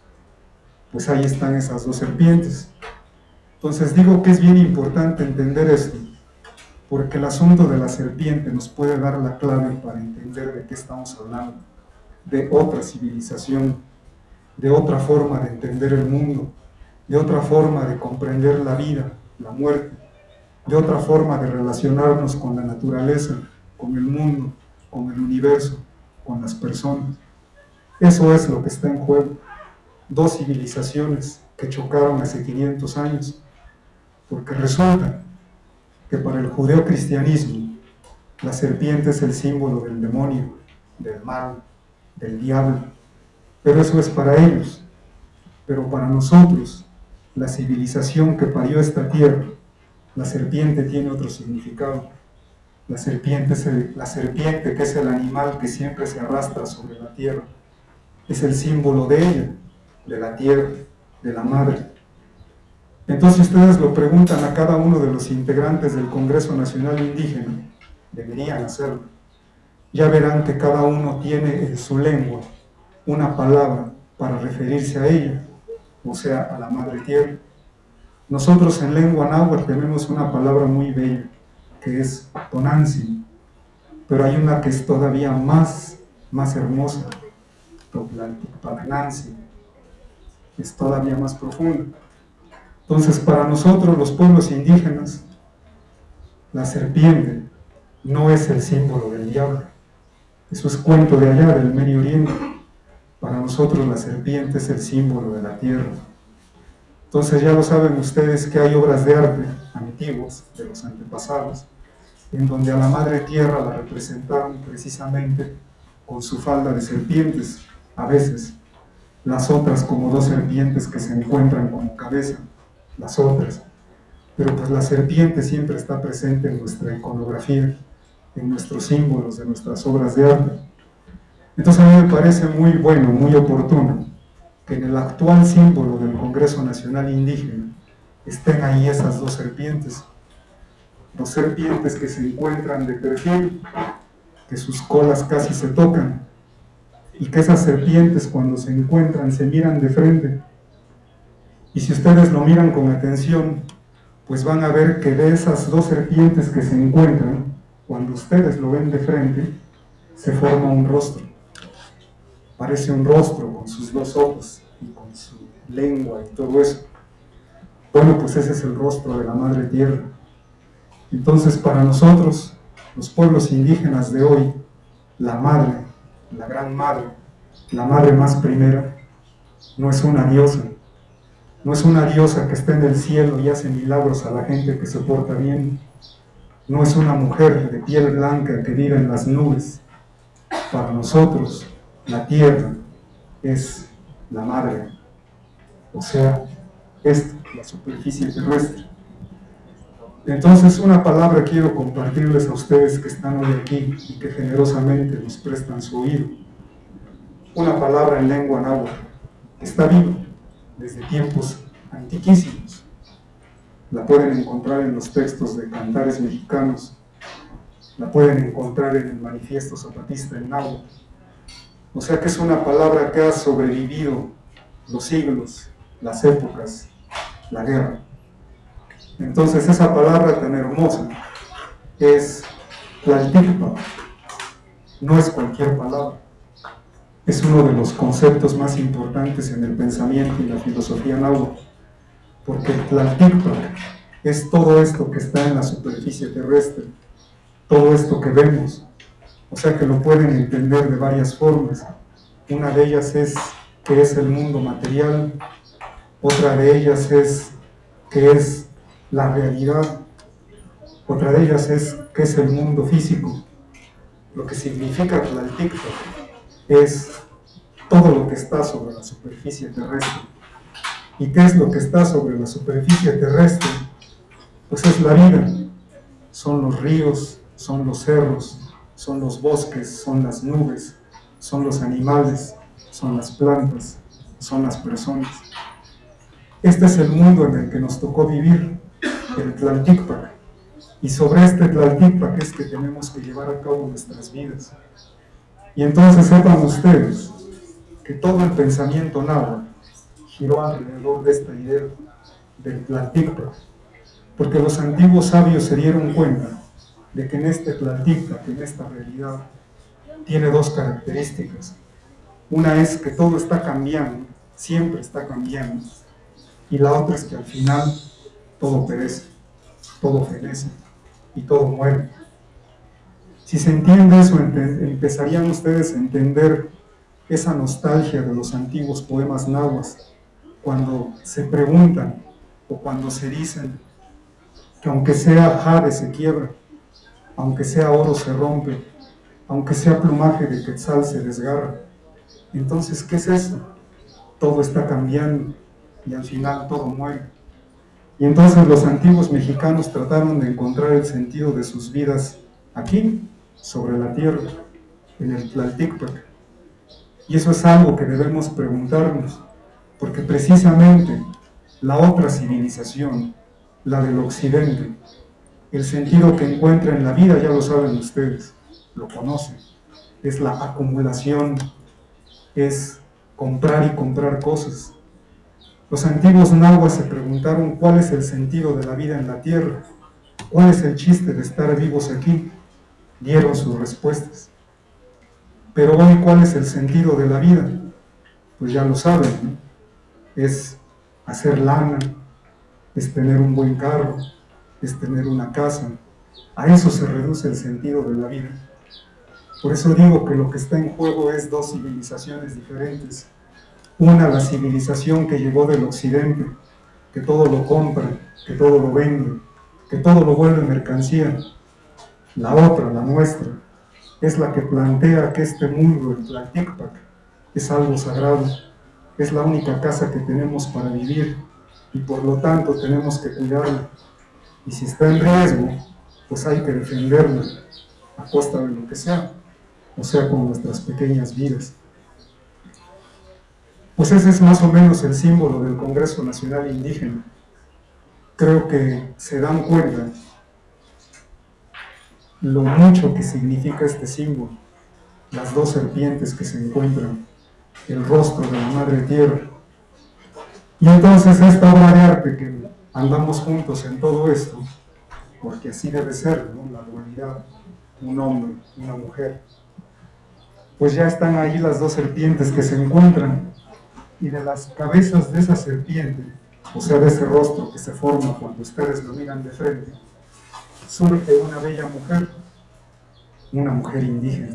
pues ahí están esas dos serpientes. Entonces digo que es bien importante entender esto, porque el asunto de la serpiente nos puede dar la clave para entender de qué estamos hablando, de otra civilización, de otra forma de entender el mundo, de otra forma de comprender la vida, la muerte, de otra forma de relacionarnos con la naturaleza, con el mundo, con el universo, con las personas. Eso es lo que está en juego. Dos civilizaciones que chocaron hace 500 años, porque resulta que para el judeocristianismo la serpiente es el símbolo del demonio, del mal, del diablo, pero eso es para ellos. Pero para nosotros, la civilización que parió esta tierra, la serpiente tiene otro significado. La serpiente que es el animal que siempre se arrastra sobre la tierra, es el símbolo de ella, de la tierra, de la madre. Entonces ustedes lo preguntan a cada uno de los integrantes del Congreso Nacional Indígena, deberían hacerlo. Ya verán que cada uno tiene en su lengua una palabra para referirse a ella, o sea, a la madre tierra. Nosotros en lengua náhuatl tenemos una palabra muy bella, que es Tonantzin, pero hay una que es todavía más hermosa, Totlaltipatnantzin, es todavía más profunda. Entonces, para nosotros los pueblos indígenas, la serpiente no es el símbolo del diablo. Eso es cuento de allá, del Medio Oriente. Para nosotros la serpiente es el símbolo de la tierra. Entonces ya lo saben ustedes que hay obras de arte antiguas, de los antepasados, en donde a la madre tierra la representaron precisamente con su falda de serpientes, a veces, las otras como dos serpientes que se encuentran como cabeza, las otras. Pero pues la serpiente siempre está presente en nuestra iconografía, en nuestros símbolos, de nuestras obras de arte. Entonces a mí me parece muy bueno, muy oportuno, que en el actual símbolo del Congreso Nacional Indígena estén ahí esas dos serpientes que se encuentran de perfil, que sus colas casi se tocan, y que esas serpientes cuando se encuentran se miran de frente. Y si ustedes lo miran con atención, pues van a ver que de esas dos serpientes que se encuentran, cuando ustedes lo ven de frente, se forma un rostro. Parece un rostro con sus dos ojos y con su lengua y todo eso. Bueno, pues ese es el rostro de la Madre Tierra. Entonces, para nosotros, los pueblos indígenas de hoy, la Madre, la Gran Madre, la Madre más primera, no es una diosa. No es una diosa que está en el cielo y hace milagros a la gente que se porta bien. No es una mujer de piel blanca que vive en las nubes. Para nosotros, la tierra es la madre, o sea, es la superficie terrestre. Entonces, una palabra quiero compartirles a ustedes que están hoy aquí y que generosamente nos prestan su oído. Una palabra en lengua náhuatl que está viva desde tiempos antiquísimos. La pueden encontrar en los textos de cantares mexicanos, la pueden encontrar en el Manifiesto Zapatista en náhuatl. O sea que es una palabra que ha sobrevivido los siglos, las épocas, la guerra. Entonces esa palabra tan hermosa es Tlalticpa. No es cualquier palabra. Es uno de los conceptos más importantes en el pensamiento y la filosofía náhuatl, porque Tlalticpa es todo esto que está en la superficie terrestre, todo esto que vemos, O sea que lo pueden entender de varias formas. Una de ellas es que es el mundo material, otra de ellas es que es la realidad, otra de ellas es que es el mundo físico. Lo que significa Tlalticpac es todo lo que está sobre la superficie terrestre. ¿Y qué es lo que está sobre la superficie terrestre? Pues es la vida. Son los ríos, son los cerros, son los bosques, son las nubes, son los animales, son las plantas, son las personas. Este es el mundo en el que nos tocó vivir, el Tlalticpac. Y sobre este Tlalticpac es que tenemos que llevar a cabo nuestras vidas. Y entonces sepan ustedes que todo el pensamiento náhuatl giró alrededor de esta idea del Tlalticpac, porque los antiguos sabios se dieron cuenta de que en este Tlalticpac, en esta realidad, tiene dos características. Una es que todo está cambiando, siempre está cambiando, y la otra es que al final todo perece, todo fenece y todo muere. Si se entiende eso, empezarían ustedes a entender esa nostalgia de los antiguos poemas nahuas, cuando se preguntan o cuando se dicen que aunque sea jade se quiebra, aunque sea oro se rompe, aunque sea plumaje de quetzal se desgarra. Entonces, ¿qué es eso? Todo está cambiando y al final todo muere. Y entonces los antiguos mexicanos trataron de encontrar el sentido de sus vidas aquí, sobre la tierra, en el Tlalticpac. Y eso es algo que debemos preguntarnos, porque precisamente la otra civilización, la del occidente, el sentido que encuentra en la vida, ya lo saben ustedes, lo conocen, es la acumulación, es comprar y comprar cosas. Los antiguos nahuas se preguntaron cuál es el sentido de la vida en la tierra, cuál es el chiste de estar vivos aquí, dieron sus respuestas. Pero hoy, ¿cuál es el sentido de la vida? Pues ya lo saben, ¿no? Es hacer lana, es tener un buen carro, es tener una casa. A eso se reduce el sentido de la vida. Por eso digo que lo que está en juego es dos civilizaciones diferentes. Una, la civilización que llegó del occidente, que todo lo compra, que todo lo vende, que todo lo vuelve mercancía. La otra, la nuestra, es la que plantea que este mundo, el Tlalticpac, es algo sagrado, es la única casa que tenemos para vivir y por lo tanto tenemos que cuidarla. Y si está en riesgo, pues hay que defenderla a costa de lo que sea, o sea, con nuestras pequeñas vidas. Pues ese es más o menos el símbolo del Congreso Nacional Indígena. Creo que se dan cuenta lo mucho que significa este símbolo, las dos serpientes que se encuentran, el rostro de la Madre Tierra. Y entonces esta obra de arte que andamos juntos en todo esto, porque así debe ser, ¿no? La dualidad, un hombre, una mujer, pues ya están ahí las dos serpientes que se encuentran, y de las cabezas de esa serpiente, o sea, de ese rostro que se forma cuando ustedes lo miran de frente, surge una mujer indígena.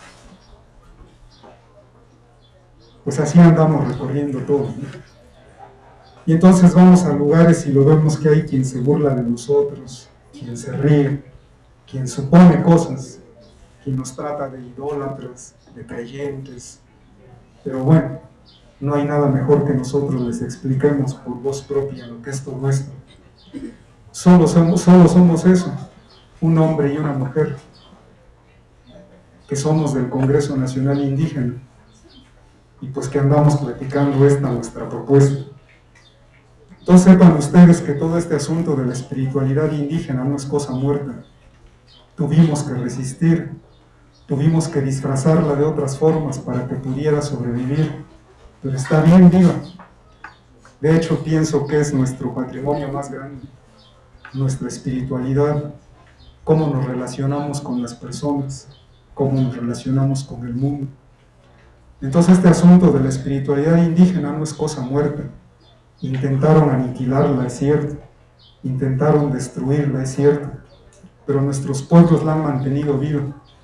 Pues así andamos recorriendo todo, ¿no? Y entonces vamos a lugares y lo vemos que hay quien se burla de nosotros, quien se ríe, quien supone cosas, quien nos trata de idólatras, de creyentes. Pero bueno, no hay nada mejor que nosotros les expliquemos por voz propia lo que es todo esto. Solo somos eso, un hombre y una mujer, que somos del Congreso Nacional Indígena, y pues que andamos platicando esta nuestra propuesta. Entonces sepan ustedes que todo este asunto de la espiritualidad indígena no es cosa muerta. Tuvimos que resistir, tuvimos que disfrazarla de otras formas para que pudiera sobrevivir, pero está bien viva. De hecho, pienso que es nuestro patrimonio más grande, nuestra espiritualidad, cómo nos relacionamos con las personas, cómo nos relacionamos con el mundo. Entonces este asunto de la espiritualidad indígena no es cosa muerta. Intentaron aniquilarla, es cierto, intentaron destruirla, es cierto, pero nuestros pueblos la han mantenido viva.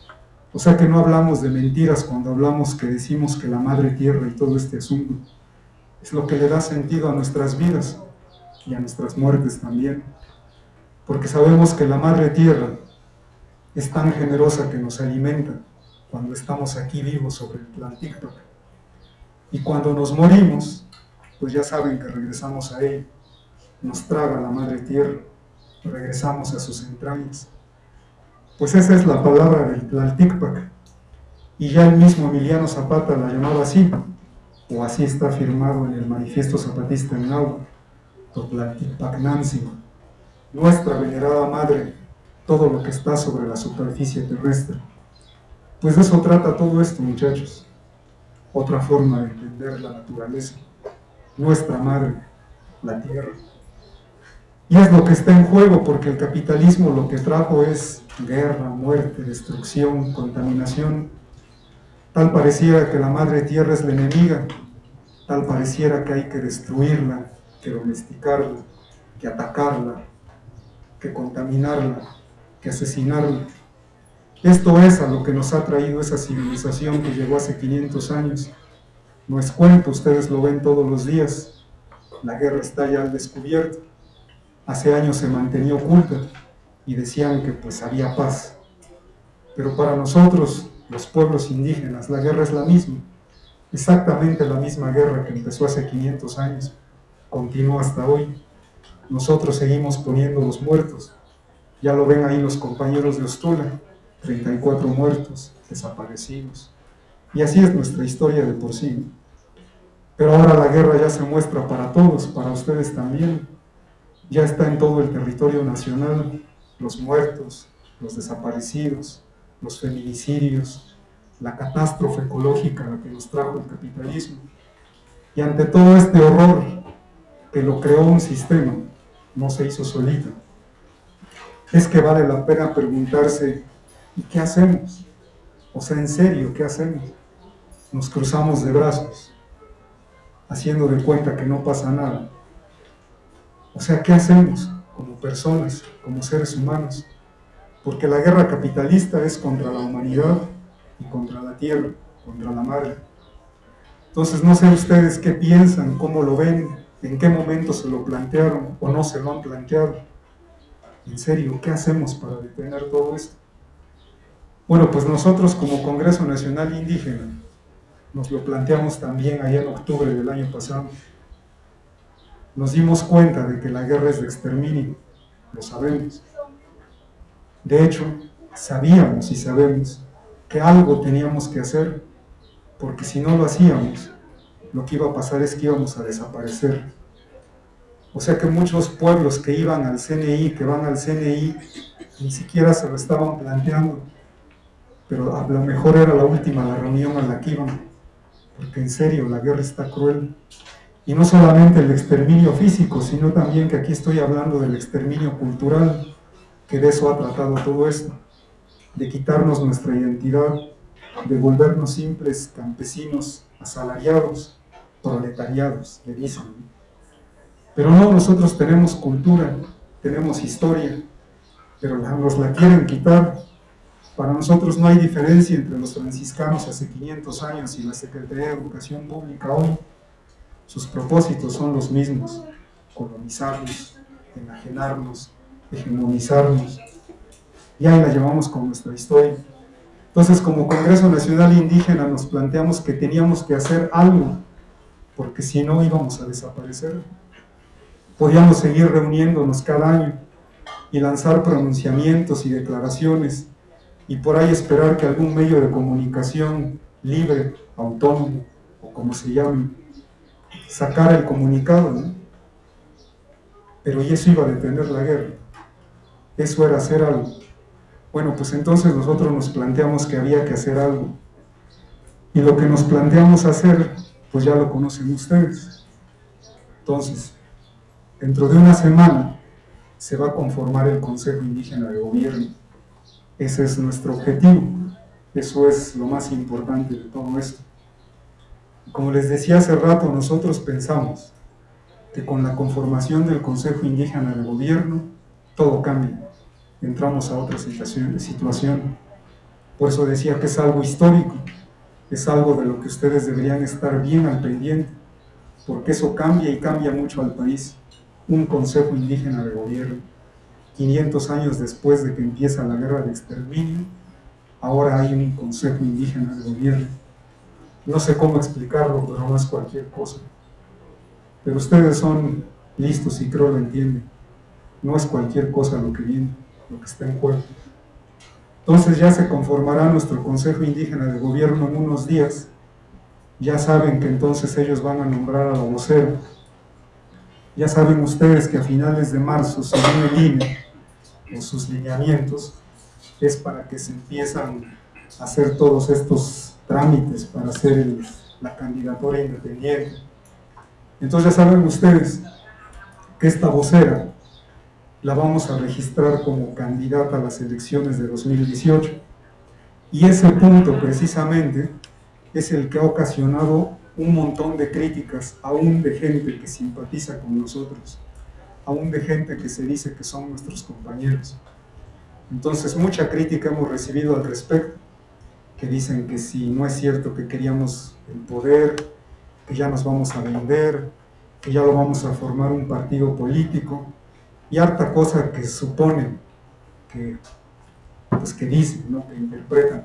O sea que no hablamos de mentiras cuando hablamos que decimos que la madre tierra y todo este asunto es lo que le da sentido a nuestras vidas y a nuestras muertes también. Porque sabemos que la madre tierra es tan generosa que nos alimenta cuando estamos aquí vivos sobre el Tlaltícpac. Y cuando nos morimos, pues ya saben que regresamos a ella. Nos traga la madre tierra, regresamos a sus entrañas. Pues esa es la palabra del Tlaltícpac. Y ya el mismo Emiliano Zapata la llamaba así, o así está firmado en el Manifiesto Zapatista en Náhuatl, Totlaltipacnantzin, nuestra venerada madre, todo lo que está sobre la superficie terrestre. Pues de eso trata todo esto, muchachos. Otra forma de entender la naturaleza, nuestra madre, la tierra. Y es lo que está en juego, porque el capitalismo lo que trajo es guerra, muerte, destrucción, contaminación. Tal pareciera que la madre tierra es la enemiga, tal pareciera que hay que destruirla, que domesticarla, que atacarla, que contaminarla, que asesinarla. Esto es a lo que nos ha traído esa civilización que llegó hace 500 años. No es cuento, ustedes lo ven todos los días. La guerra está ya al descubierto. Hace años se mantenía oculta y decían que pues había paz. Pero para nosotros, los pueblos indígenas, la guerra es la misma. Exactamente la misma guerra que empezó hace 500 años. Continúa hasta hoy. Nosotros seguimos poniendo los muertos. Ya lo ven ahí los compañeros de Ostula. 34 muertos, desaparecidos. Y así es nuestra historia de por sí. Pero ahora la guerra ya se muestra para todos, para ustedes también. Ya está en todo el territorio nacional, los muertos, los desaparecidos, los feminicidios, la catástrofe ecológica a la que nos trajo el capitalismo. Y ante todo este horror que lo creó un sistema, no se hizo solito, es que vale la pena preguntarse, ¿y qué hacemos? O sea, en serio, ¿qué hacemos? Nos cruzamos de brazos, haciendo de cuenta que no pasa nada. O sea, ¿qué hacemos como personas, como seres humanos? Porque la guerra capitalista es contra la humanidad y contra la tierra, contra la madre. Entonces, no sé ustedes qué piensan, cómo lo ven, en qué momento se lo plantearon o no se lo han planteado. En serio, ¿qué hacemos para detener todo esto? Bueno, pues nosotros como Congreso Nacional Indígena nos lo planteamos también allá en octubre del año pasado. Nos dimos cuenta de que la guerra es de exterminio, lo sabemos. De hecho, sabíamos y sabemos que algo teníamos que hacer, porque si no lo hacíamos, lo que iba a pasar es que íbamos a desaparecer. O sea que muchos pueblos que iban al CNI, que van al CNI, ni siquiera se lo estaban planteando, pero a lo mejor era la última la reunión a la que iban, porque en serio, la guerra está cruel. Y no solamente el exterminio físico, sino también que aquí estoy hablando del exterminio cultural, que de eso ha tratado todo esto, de quitarnos nuestra identidad, de volvernos simples campesinos asalariados, proletariados, le dicen. Pero no, nosotros tenemos cultura, tenemos historia, pero nos la quieren quitar. Para nosotros no hay diferencia entre los franciscanos hace 500 años y la Secretaría de Educación Pública hoy. Sus propósitos son los mismos: colonizarnos, enajenarnos, hegemonizarnos. Y ahí la llevamos con nuestra historia. Entonces, como Congreso Nacional Indígena nos planteamos que teníamos que hacer algo, porque si no íbamos a desaparecer. Podíamos seguir reuniéndonos cada año y lanzar pronunciamientos y declaraciones, y por ahí esperar que algún medio de comunicación libre, autónomo, o como se llame, sacara el comunicado, ¿no? Pero ¿y eso iba a detener la guerra? Eso era hacer algo. Bueno, pues entonces nosotros nos planteamos que había que hacer algo. Y lo que nos planteamos hacer, pues ya lo conocen ustedes. Entonces, dentro de una semana se va a conformar el Consejo Indígena de Gobierno. Ese es nuestro objetivo. Eso es lo más importante de todo esto. Como les decía hace rato, nosotros pensamos que con la conformación del Consejo Indígena de Gobierno, todo cambia. Entramos a otra situación. Por eso decía que es algo histórico, es algo de lo que ustedes deberían estar bien al pendiente, porque eso cambia y cambia mucho al país. Un consejo indígena de gobierno, 500 años después de que empieza la guerra de exterminio, ahora hay un consejo indígena de gobierno. No sé cómo explicarlo, pero no es cualquier cosa. Pero ustedes son listos y creo lo entienden. No es cualquier cosa lo que viene, lo que está en juego. Entonces ya se conformará nuestro Consejo Indígena de Gobierno en unos días. Ya saben que entonces ellos van a nombrar a la vocera. Ya saben ustedes que a finales de marzo, según el INE, o sus lineamientos, es para que se empiezan a hacer todos estos trámites para hacer la candidatura independiente. Entonces ya saben ustedes que esta vocera la vamos a registrar como candidata a las elecciones de 2018. Y ese punto precisamente es el que ha ocasionado un montón de críticas, aún de gente que simpatiza con nosotros, aún de gente que se dice que son nuestros compañeros. Entonces mucha crítica hemos recibido al respecto, que dicen que si no es cierto que queríamos el poder, que ya nos vamos a vender, que ya lo vamos a formar un partido político, y harta cosa que suponen, pues que dicen, ¿no? Que interpretan.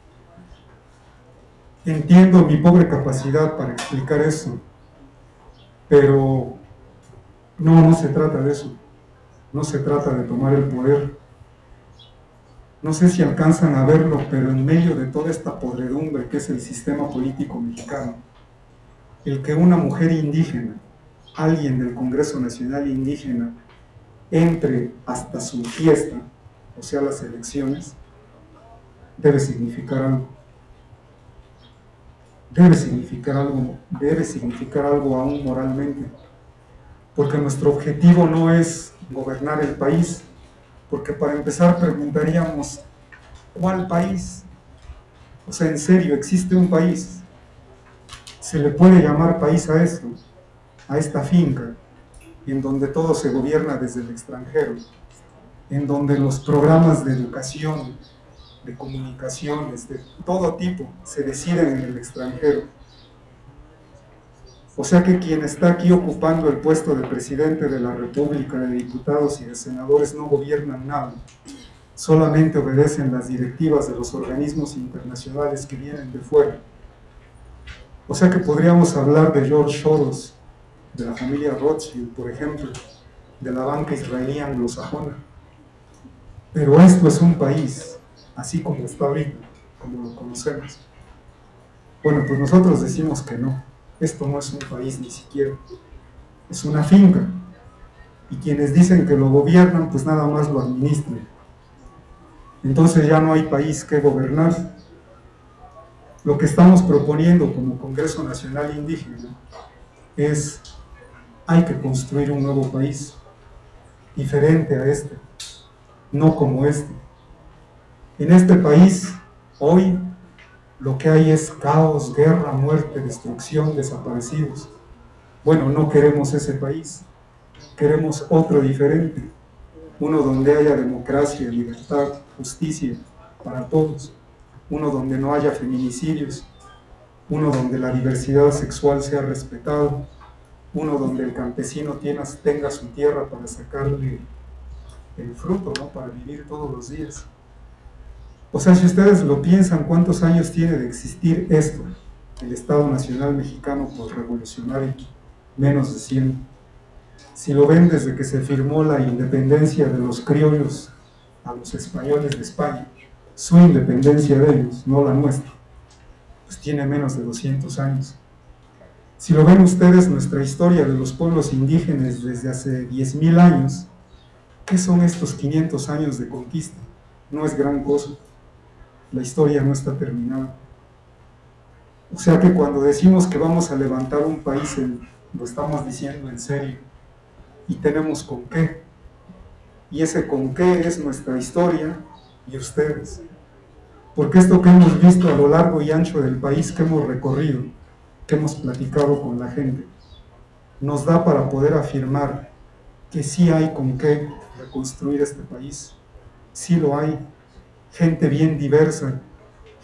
Entiendo mi pobre capacidad para explicar eso, pero no se trata de eso, no se trata de tomar el poder. No sé si alcanzan a verlo, pero en medio de toda esta podredumbre que es el sistema político mexicano, el que una mujer indígena, alguien del Congreso Nacional Indígena, entre hasta su fiesta, o sea, las elecciones, debe significar algo. Debe significar algo aún moralmente, porque nuestro objetivo no es gobernar el país, porque para empezar preguntaríamos, ¿cuál país? O sea, en serio, ¿existe un país? ¿Se le puede llamar país a esto, a esta finca, en donde todo se gobierna desde el extranjero, en donde los programas de educación, de comunicaciones, de todo tipo, se deciden en el extranjero? O sea que quien está aquí ocupando el puesto de presidente de la República, de diputados y de senadores no gobiernan nada, solamente obedecen las directivas de los organismos internacionales que vienen de fuera. O sea que podríamos hablar de George Soros, de la familia Rothschild, por ejemplo, de la banca israelí anglosajona. Pero esto es un país, así como está ahorita, como lo conocemos. Bueno, pues nosotros decimos que no, esto no es un país ni siquiera, es una finca. Y quienes dicen que lo gobiernan, pues nada más lo administran. Entonces ya no hay país que gobernar. Lo que estamos proponiendo como Congreso Nacional Indígena es: hay que construir un nuevo país, diferente a este, no como este. En este país, hoy, lo que hay es caos, guerra, muerte, destrucción, desaparecidos. Bueno, no queremos ese país, queremos otro diferente, uno donde haya democracia, libertad, justicia para todos, uno donde no haya feminicidios, uno donde la diversidad sexual sea respetada, uno donde el campesino tenga su tierra para sacarle el fruto, ¿no? Para vivir todos los días. O sea, si ustedes lo piensan, ¿cuántos años tiene de existir esto? El Estado Nacional Mexicano postrevolucionario, menos de 100. Si lo ven desde que se firmó la independencia de los criollos a los españoles de España, su independencia de ellos, no la nuestra, pues tiene menos de 200 años. Si lo ven ustedes, nuestra historia de los pueblos indígenas desde hace 10.000 años, ¿qué son estos 500 años de conquista? No es gran cosa. La historia no está terminada. O sea que cuando decimos que vamos a levantar un país, lo estamos diciendo en serio. Y tenemos con qué. Y ese con qué es nuestra historia y ustedes. Porque esto que hemos visto a lo largo y ancho del país que hemos recorrido, que hemos platicado con la gente, nos da para poder afirmar que sí hay con qué reconstruir este país. Sí lo hay. Gente bien diversa,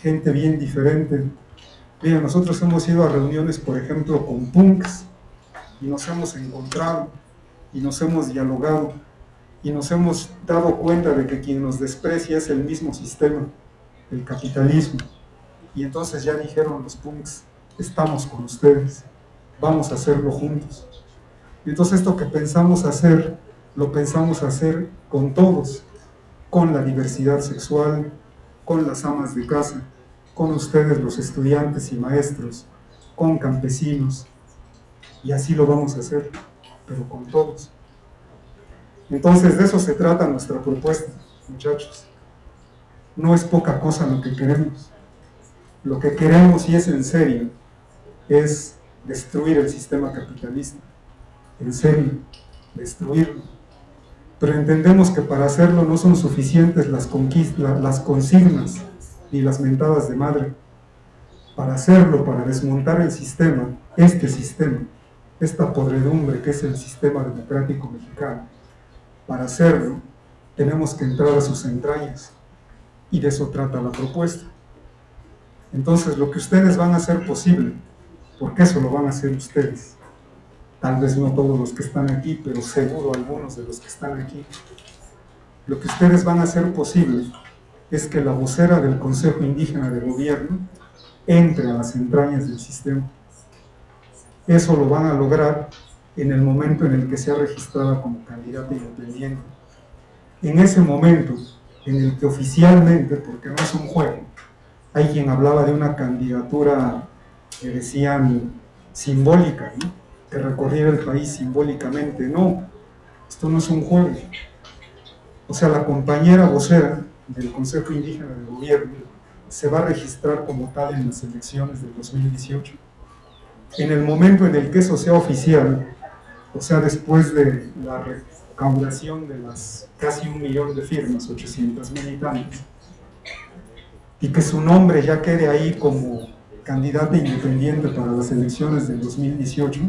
gente bien diferente. Miren, nosotros hemos ido a reuniones, por ejemplo, con punks, y nos hemos encontrado, y nos hemos dialogado, y nos hemos dado cuenta de que quien nos desprecia es el mismo sistema, el capitalismo. Y entonces ya dijeron los punks, estamos con ustedes, vamos a hacerlo juntos. Y entonces esto que pensamos hacer, lo pensamos hacer con todos, con la diversidad sexual, con las amas de casa, con ustedes los estudiantes y maestros, con campesinos, y así lo vamos a hacer, pero con todos. Entonces de eso se trata nuestra propuesta, muchachos. No es poca cosa lo que queremos. Lo que queremos, y es en serio, es destruir el sistema capitalista. En serio, destruirlo. Pero entendemos que para hacerlo no son suficientes las consignas ni las mentadas de madre. Para hacerlo, para desmontar el sistema, este sistema, esta podredumbre que es el sistema democrático mexicano, para hacerlo tenemos que entrar a sus entrañas, y de eso trata la propuesta. Entonces lo que ustedes van a hacer posible, porque eso lo van a hacer ustedes, tal vez no todos los que están aquí, pero seguro algunos de los que están aquí, lo que ustedes van a hacer posible es que la vocera del Consejo Indígena de Gobierno entre a las entrañas del sistema. Eso lo van a lograr en el momento en el que sea registrada como candidata independiente. En ese momento en el que oficialmente, porque no es un juego, hay quien hablaba de una candidatura que decían simbólica, ¿no?, que recorriera el país simbólicamente. No, esto no es un juego. O sea, la compañera vocera del Consejo Indígena de Gobierno se va a registrar como tal en las elecciones del 2018. En el momento en el que eso sea oficial, o sea, después de la recaudación de las casi 1 millón de firmas, 800,000 y tantos, y que su nombre ya quede ahí como candidata independiente para las elecciones del 2018,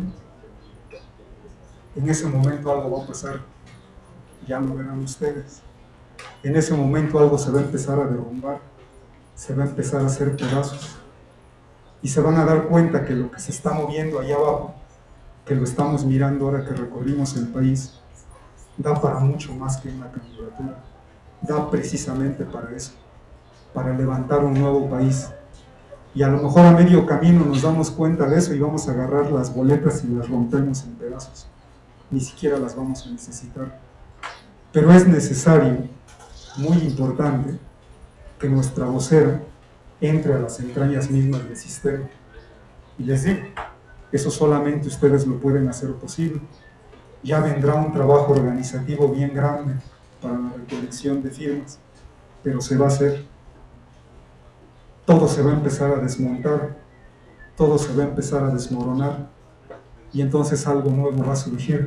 en ese momento algo va a pasar, ya lo verán ustedes. En ese momento algo se va a empezar a derrumbar, se va a empezar a hacer pedazos, y se van a dar cuenta que lo que se está moviendo allá abajo, que lo estamos mirando ahora que recorrimos el país, da para mucho más que una candidatura, da precisamente para eso, para levantar un nuevo país. Y a lo mejor a medio camino nos damos cuenta de eso y vamos a agarrar las boletas y las rompemos en pedazos, ni siquiera las vamos a necesitar. Pero es necesario, muy importante, que nuestra vocera entre a las entrañas mismas del sistema. Y les digo, eso solamente ustedes lo pueden hacer posible. Ya vendrá un trabajo organizativo bien grande para la recolección de firmas, pero se va a hacer. Todo se va a empezar a desmontar, todo se va a empezar a desmoronar, y entonces algo nuevo va a surgir.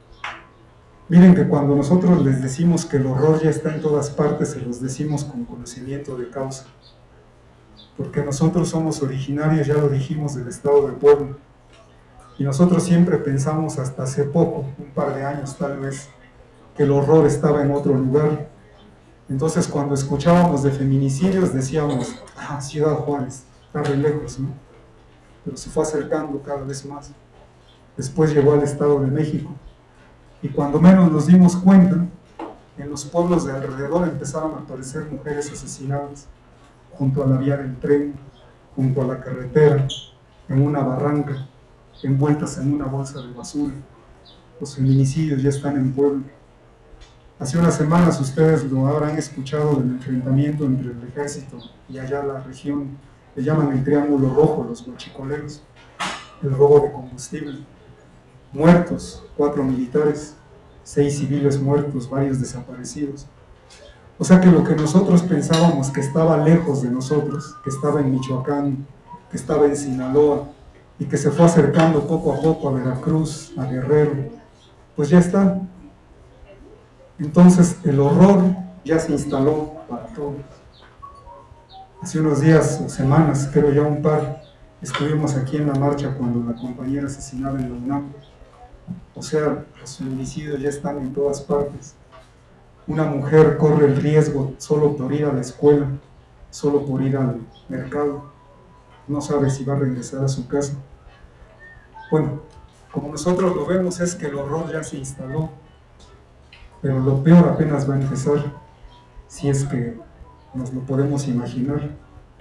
Miren que cuando nosotros les decimos que el horror ya está en todas partes, se los decimos con conocimiento de causa, porque nosotros somos originarios, ya lo dijimos, del estado de Puebla, y nosotros siempre pensamos hasta hace poco, un par de años tal vez, que el horror estaba en otro lugar. Entonces cuando escuchábamos de feminicidios decíamos, Ciudad Juárez, está re lejos, ¿no? Pero se fue acercando cada vez más. Después llegó al Estado de México, y cuando menos nos dimos cuenta, en los pueblos de alrededor empezaron a aparecer mujeres asesinadas junto a la vía del tren, junto a la carretera, en una barranca, envueltas en una bolsa de basura. Los feminicidios ya están en Puebla. Hace unas semanas ustedes lo habrán escuchado del enfrentamiento entre el ejército y allá la región, le llaman el Triángulo Rojo, los guachicoleros, el robo de combustible. Muertos, 4 militares, 6 civiles muertos, varios desaparecidos. O sea que lo que nosotros pensábamos que estaba lejos de nosotros, que estaba en Michoacán, que estaba en Sinaloa, y que se fue acercando poco a poco a Veracruz, a Guerrero, pues ya está. Entonces el horror ya se instaló para todos. Hace unos días o semanas, creo ya un par, estuvimos aquí en la marcha cuando la compañera asesinada en la UNAM. O sea, los feminicidios ya están en todas partes. Una mujer corre el riesgo solo por ir a la escuela solo por ir al mercado, no sabe si va a regresar a su casa. Bueno, como nosotros lo vemos es que el horror ya se instaló, pero lo peor apenas va a empezar, si es que nos lo podemos imaginar.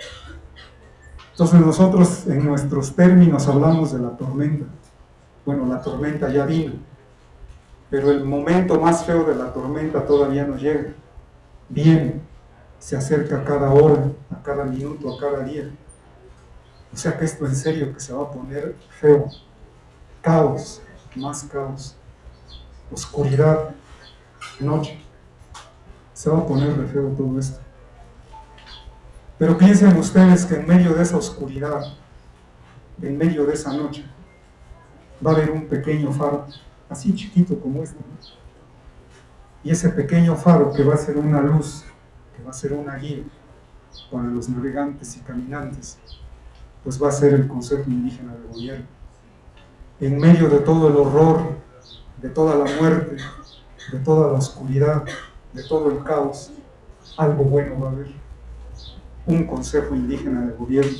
Entonces nosotros en nuestros términos hablamos de la tormenta. Bueno, la tormenta ya vino, pero el momento más feo de la tormenta todavía no llega. Viene, se acerca a cada hora, a cada minuto, a cada día. O sea que esto en serio que se va a poner feo. Caos, más caos, oscuridad, noche. Se va a poner de feo todo esto. Pero piensen ustedes que en medio de esa oscuridad, en medio de esa noche, va a haber un pequeño faro, así chiquito como este, ¿no? Y ese pequeño faro que va a ser una luz, que va a ser una guía para los navegantes y caminantes, pues va a ser el Consejo Indígena de Gobierno. En medio de todo el horror, de toda la muerte, de toda la oscuridad, de todo el caos, algo bueno va a haber. Un Consejo Indígena de Gobierno.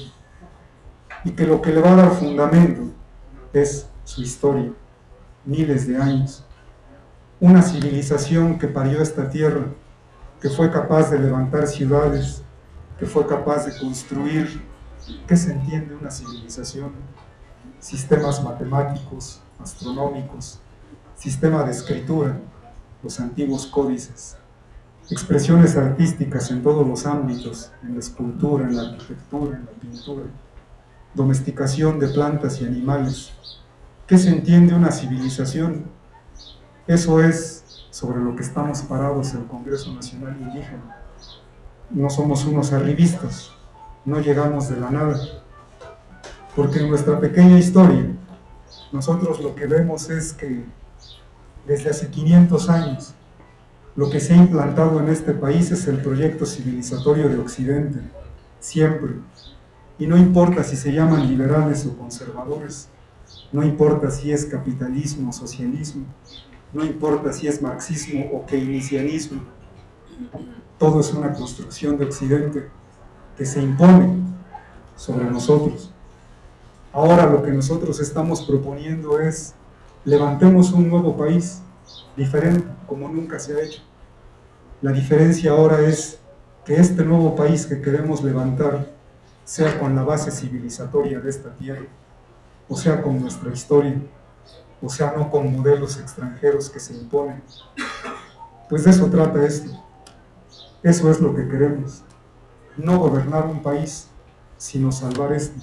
Y que lo que le va a dar fundamento es su historia, miles de años. Una civilización que parió esta tierra, que fue capaz de levantar ciudades, que fue capaz de construir. ¿Qué se entiende una civilización? Sistemas matemáticos, astronómicos, sistema de escritura, los antiguos códices, expresiones artísticas en todos los ámbitos, en la escultura, en la arquitectura, en la pintura, domesticación de plantas y animales. ¿Qué se entiende una civilización? Eso es sobre lo que estamos parados el Congreso Nacional Indígena. No somos unos arribistas, no llegamos de la nada, porque en nuestra pequeña historia, nosotros lo que vemos es que desde hace 500 años, lo que se ha implantado en este país es el proyecto civilizatorio de Occidente, siempre. Y no importa si se llaman liberales o conservadores, no importa si es capitalismo o socialismo, no importa si es marxismo o keynesianismo, todo es una construcción de Occidente que se impone sobre nosotros. Ahora lo que nosotros estamos proponiendo es levantemos un nuevo país, diferente, como nunca se ha hecho. La diferencia ahora es que este nuevo país que queremos levantar sea con la base civilizatoria de esta tierra, o sea con nuestra historia, o sea no con modelos extranjeros que se imponen. Pues de eso trata esto. Eso es lo que queremos. No gobernar un país, sino salvar este.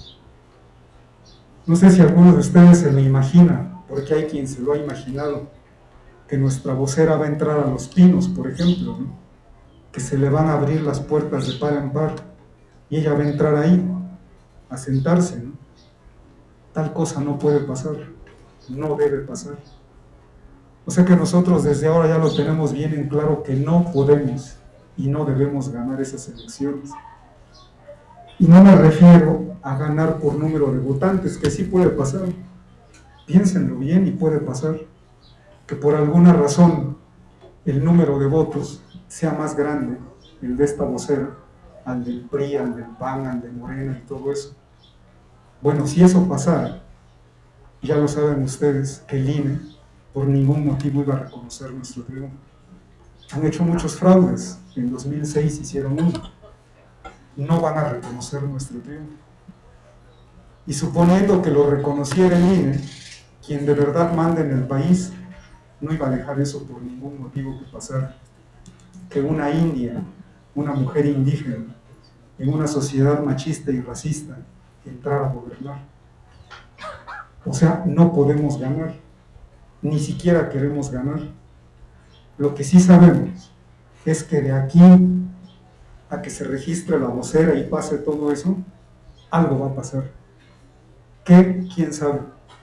No sé si alguno de ustedes se lo imagina, porque hay quien se lo ha imaginado, que nuestra vocera va a entrar a Los Pinos, por ejemplo, ¿no? Que se le van a abrir las puertas de par en par, y ella va a entrar ahí, a sentarse, ¿no? Tal cosa no puede pasar, no debe pasar. O sea que nosotros desde ahora ya lo tenemos bien en claro que no podemos y no debemos ganar esas elecciones. Y no me refiero a ganar por número de votantes, que sí puede pasar. Piénsenlo bien y puede pasar. Que por alguna razón el número de votos sea más grande, el de esta vocera, al del PRI, al del PAN, al de Morena y todo eso. Bueno, si eso pasara, ya lo saben ustedes, que el INE por ningún motivo iba a reconocer nuestro triunfo. Han hecho muchos fraudes, en 2006 hicieron uno. No van a reconocer nuestro triunfo. Y suponiendo que lo reconociera el INE, quien de verdad manda en el país, no iba a dejar eso por ningún motivo que pasara. Que una india, una mujer indígena, en una sociedad machista y racista, entrara a gobernar. O sea, no podemos ganar, ni siquiera queremos ganar. Lo que sí sabemos es que de aquí a que se registre la vocera y pase todo eso, algo va a pasar. ¿Qué? ¿Quién sabe?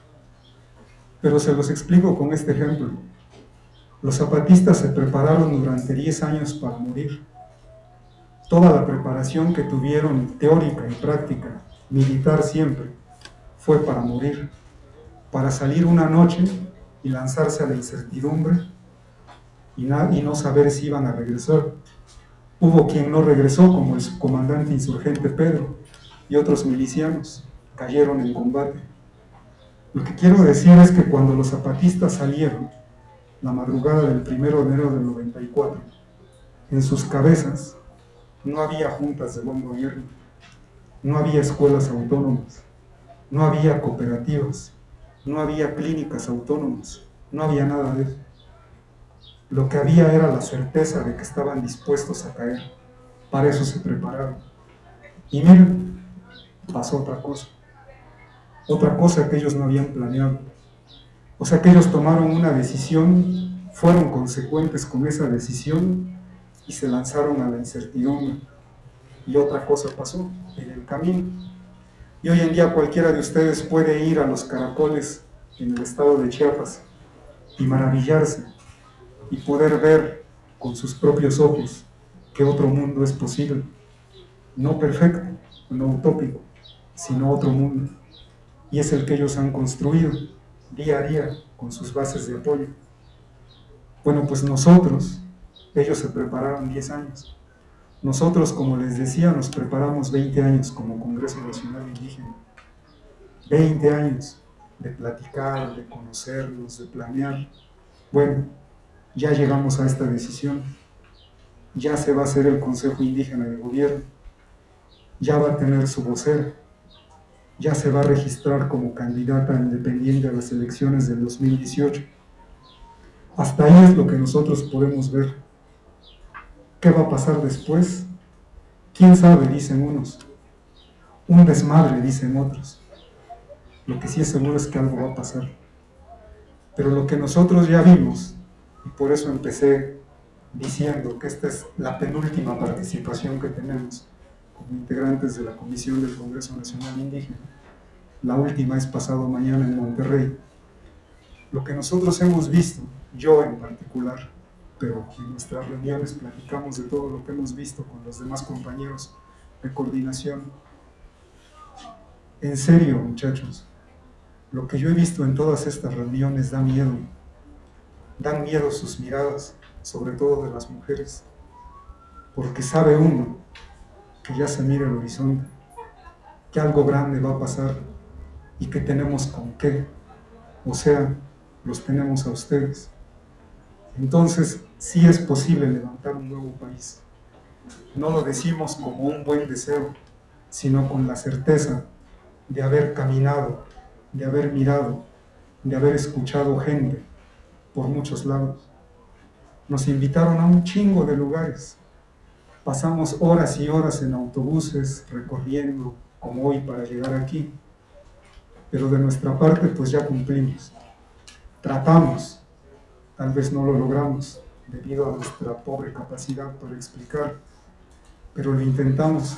Pero se los explico con este ejemplo. Los zapatistas se prepararon durante 10 años para morir. Toda la preparación que tuvieron, teórica y práctica, militar siempre, fue para morir, para salir una noche y lanzarse a la incertidumbre y no saber si iban a regresar. Hubo quien no regresó, como el subcomandante insurgente Pedro y otros milicianos cayeron en combate. Lo que quiero decir es que cuando los zapatistas salieron, la madrugada del 1 de enero del 94, en sus cabezas no había juntas de buen gobierno, no había escuelas autónomas, no había cooperativas, no había clínicas autónomas, no había nada de eso. Lo que había era la certeza de que estaban dispuestos a caer. Para eso se prepararon. Y miren, pasó otra cosa que ellos no habían planeado. O sea que ellos tomaron una decisión, fueron consecuentes con esa decisión y se lanzaron a la incertidumbre. Y otra cosa pasó en el camino. Y hoy en día cualquiera de ustedes puede ir a los Caracoles en el estado de Chiapas y maravillarse y poder ver con sus propios ojos que otro mundo es posible. No perfecto, no utópico, sino otro mundo. Y es el que ellos han construido día a día con sus bases de apoyo. Bueno, pues nosotros, ellos se prepararon 10 años. Nosotros, como les decía, nos preparamos 20 años como Congreso Nacional Indígena. 20 años de platicar, de conocernos, de planear. Bueno, ya llegamos a esta decisión. Ya se va a hacer el Consejo Indígena de Gobierno. Ya va a tener su vocera. Ya se va a registrar como candidata independiente a las elecciones del 2018. Hasta ahí es lo que nosotros podemos ver. ¿Qué va a pasar después? ¿Quién sabe? Dicen unos. Un desmadre, dicen otros. Lo que sí es seguro es que algo va a pasar. Pero lo que nosotros ya vimos, y por eso empecé diciendo que esta es la penúltima participación que tenemos como integrantes de la Comisión del Congreso Nacional Indígena. La última es pasado mañana en Monterrey. Lo que nosotros hemos visto, yo en particular, pero en nuestras reuniones platicamos de todo lo que hemos visto con los demás compañeros de coordinación. En serio, muchachos, lo que yo he visto en todas estas reuniones da miedo. Dan miedo sus miradas, sobre todo de las mujeres, porque sabe uno que ya se mira el horizonte, que algo grande va a pasar y que tenemos con qué, o sea, los tenemos a ustedes. Entonces, sí es posible levantar un nuevo país. No lo decimos como un buen deseo, sino con la certeza de haber caminado, de haber mirado, de haber escuchado gente por muchos lados. Nos invitaron a un chingo de lugares. Pasamos horas y horas en autobuses recorriendo, como hoy, para llegar aquí. Pero de nuestra parte, pues ya cumplimos. Tratamos, tal vez no lo logramos, debido a nuestra pobre capacidad para explicar, pero lo intentamos.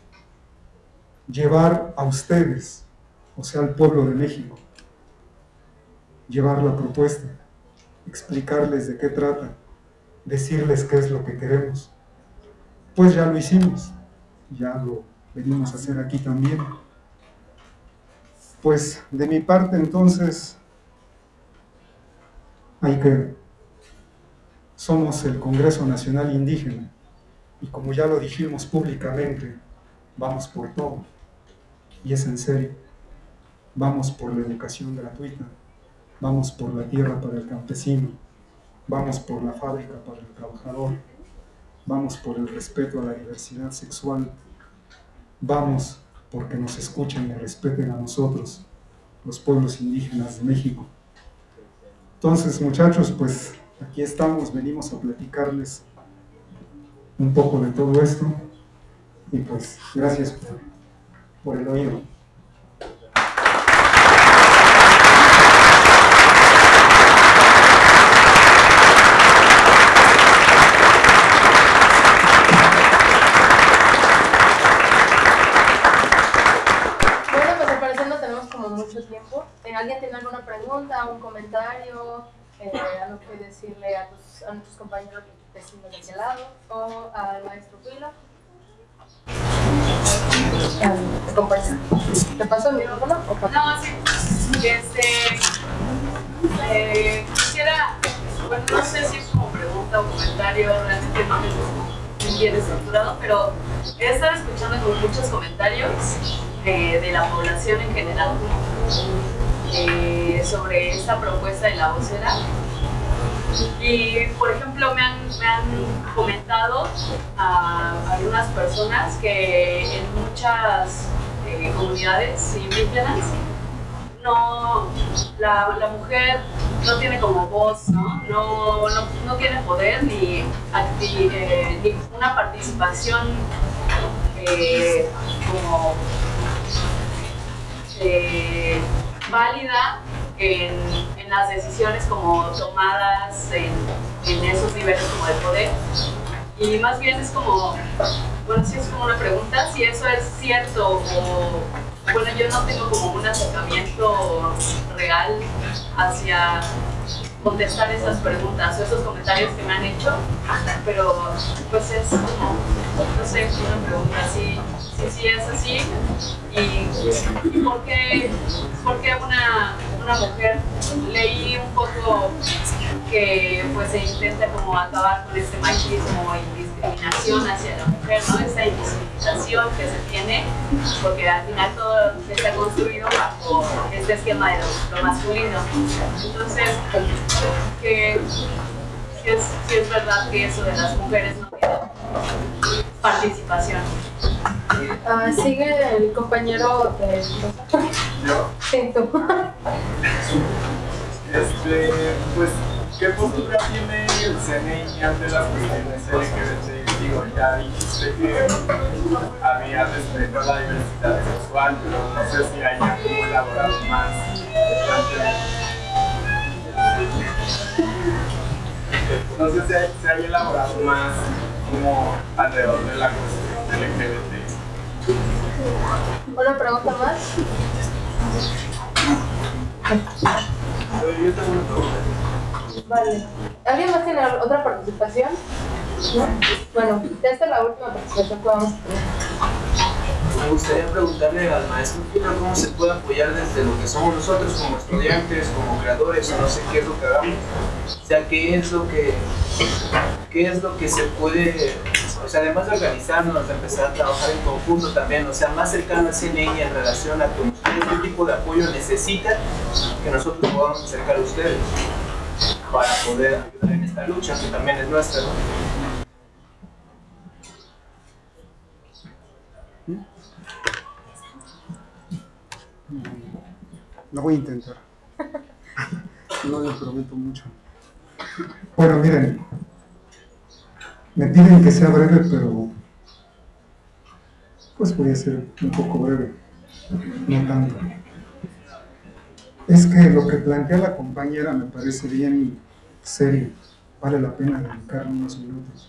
Llevar a ustedes, o sea, al pueblo de México, llevar la propuesta, explicarles de qué trata, decirles qué es lo que queremos. Pues ya lo hicimos, ya lo venimos a hacer aquí también. Pues de mi parte, entonces, somos el Congreso Nacional Indígena y como ya lo dijimos públicamente, vamos por todo, y es en serio. Vamos por la educación gratuita, vamos por la tierra para el campesino, vamos por la fábrica para el trabajador, vamos por el respeto a la diversidad sexual, vamos porque nos escuchen y respeten a nosotros, los pueblos indígenas de México. Entonces, muchachos, pues aquí estamos, venimos a platicarles un poco de todo esto y pues gracias por el oído. Tiempo. ¿Alguien tiene alguna pregunta, un comentario, algo que decirle a nuestros compañeros vecinos de aquel lado o al maestro Huilo? ¿Te paso el micrófono? No, sí. Quisiera, bueno, no sé si es como pregunta o comentario, realmente no me bien estructurado, pero he estado escuchando con muchos comentarios de la población en general sobre esta propuesta de la vocera. Y, por ejemplo, me han comentado a algunas personas que en muchas comunidades indígenas la mujer no tiene como voz, no tiene poder ni una participación como válida en las decisiones como tomadas en esos niveles como de poder. Y más bien es como, bueno, sí es como una pregunta, si eso es cierto o, bueno, yo no tengo como un acercamiento real hacia contestar esas preguntas o esos comentarios que me han hecho, pero pues es como, no sé, una pregunta si es así y por qué una mujer. Leí un poco que pues se intenta como acabar con este machismo y discriminación hacia la mujer, ¿no? Esta invisibilización que se tiene, porque al final todo está construido bajo este esquema de lo masculino. Entonces, si es verdad que eso de las mujeres no tiene participación. Sigue el compañero de... ¿Yo? Sí, tú. Pues, ¿qué postura tiene el CNI ante las cuestiones LGBT? Digo, ya dijiste que había respeto a la diversidad sexual, pero no sé si haya como elaborado más. No sé si se haya elaborado más como alrededor de la cuestión LGBT. ¿Una pregunta más? Yo tengo una pregunta. Vale. ¿Alguien más tiene otra participación? ¿No? Bueno, esta es la última participación que vamos a tener. Me gustaría preguntarle al maestro Pino cómo se puede apoyar desde lo que somos nosotros como estudiantes, como creadores, o no sé qué es lo que hagamos. O sea, qué es lo que se puede, o sea, además de organizarnos, de empezar a trabajar en conjunto también, o sea, más cercano al CNI en relación a que ustedes qué tipo de apoyo necesitan que nosotros podamos acercar a ustedes para poder ayudar en esta lucha que también es nuestra, ¿no? Lo voy a intentar. No les prometo mucho. Bueno, miren, me piden que sea breve, pero pues voy a ser un poco breve, no tanto. Es que lo que plantea la compañera me parece bien serio, vale la pena dedicar unos minutos.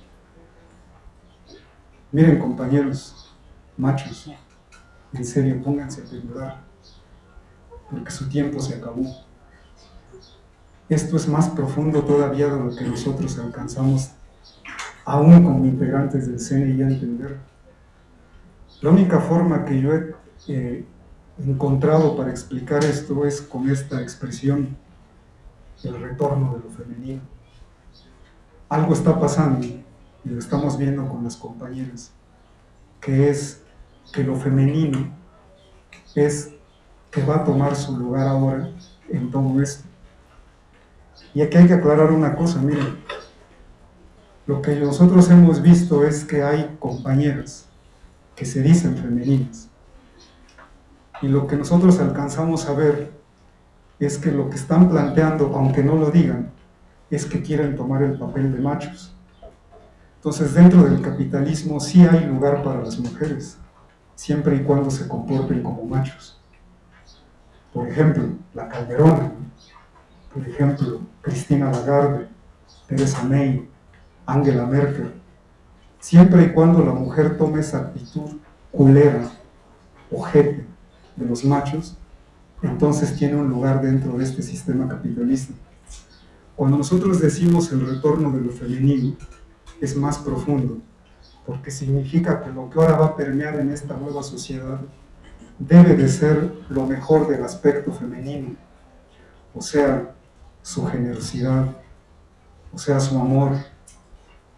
Miren, compañeros, machos, en serio, pónganse a pensar, porque su tiempo se acabó. Esto es más profundo todavía de lo que nosotros alcanzamos, aún como integrantes del CNI, a entender. La única forma que yo he encontrado para explicar esto es con esta expresión, el retorno de lo femenino. Algo está pasando, y lo estamos viendo con las compañeras, que es que lo femenino es que va a tomar su lugar ahora en todo esto. Y aquí hay que aclarar una cosa, miren, lo que nosotros hemos visto es que hay compañeras que se dicen femeninas, y lo que nosotros alcanzamos a ver es que lo que están planteando, aunque no lo digan, es que quieren tomar el papel de machos. Entonces, dentro del capitalismo sí hay lugar para las mujeres, siempre y cuando se comporten como machos. Por ejemplo, la Calderona, por ejemplo, Cristina Lagarde, Theresa May, Angela Merkel, siempre y cuando la mujer tome esa actitud culera, ojete de los machos, entonces tiene un lugar dentro de este sistema capitalista. Cuando nosotros decimos el retorno de lo femenino, es más profundo, porque significa que lo que ahora va a permear en esta nueva sociedad debe de ser lo mejor del aspecto femenino, o sea, su generosidad, o sea, su amor,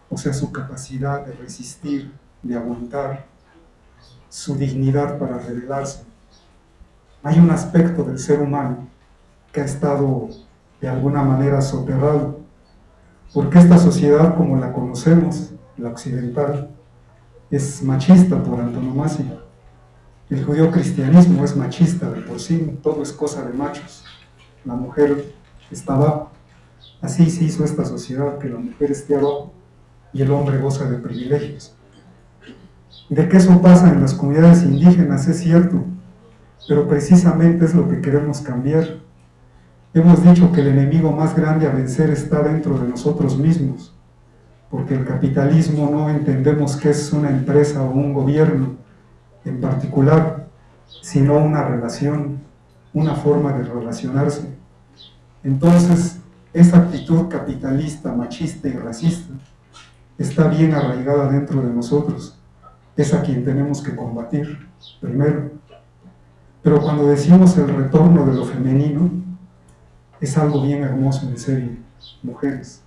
o sea, su capacidad de resistir, de aguantar, su dignidad para rebelarse. Hay un aspecto del ser humano que ha estado de alguna manera soterrado, porque esta sociedad como la conocemos, la occidental, es machista por antonomasia. El judeocristianismo es machista de por sí, todo es cosa de machos. La mujer está abajo. Así se hizo esta sociedad, que la mujer esté abajo y el hombre goza de privilegios. De que eso pasa en las comunidades indígenas es cierto, pero precisamente es lo que queremos cambiar. Hemos dicho que el enemigo más grande a vencer está dentro de nosotros mismos, porque el capitalismo no entendemos que es una empresa o un gobierno en particular, sino una relación, una forma de relacionarse. Entonces, esa actitud capitalista, machista y racista está bien arraigada dentro de nosotros. Es a quien tenemos que combatir primero. Pero cuando decimos el retorno de lo femenino, es algo bien hermoso, en serio, mujeres.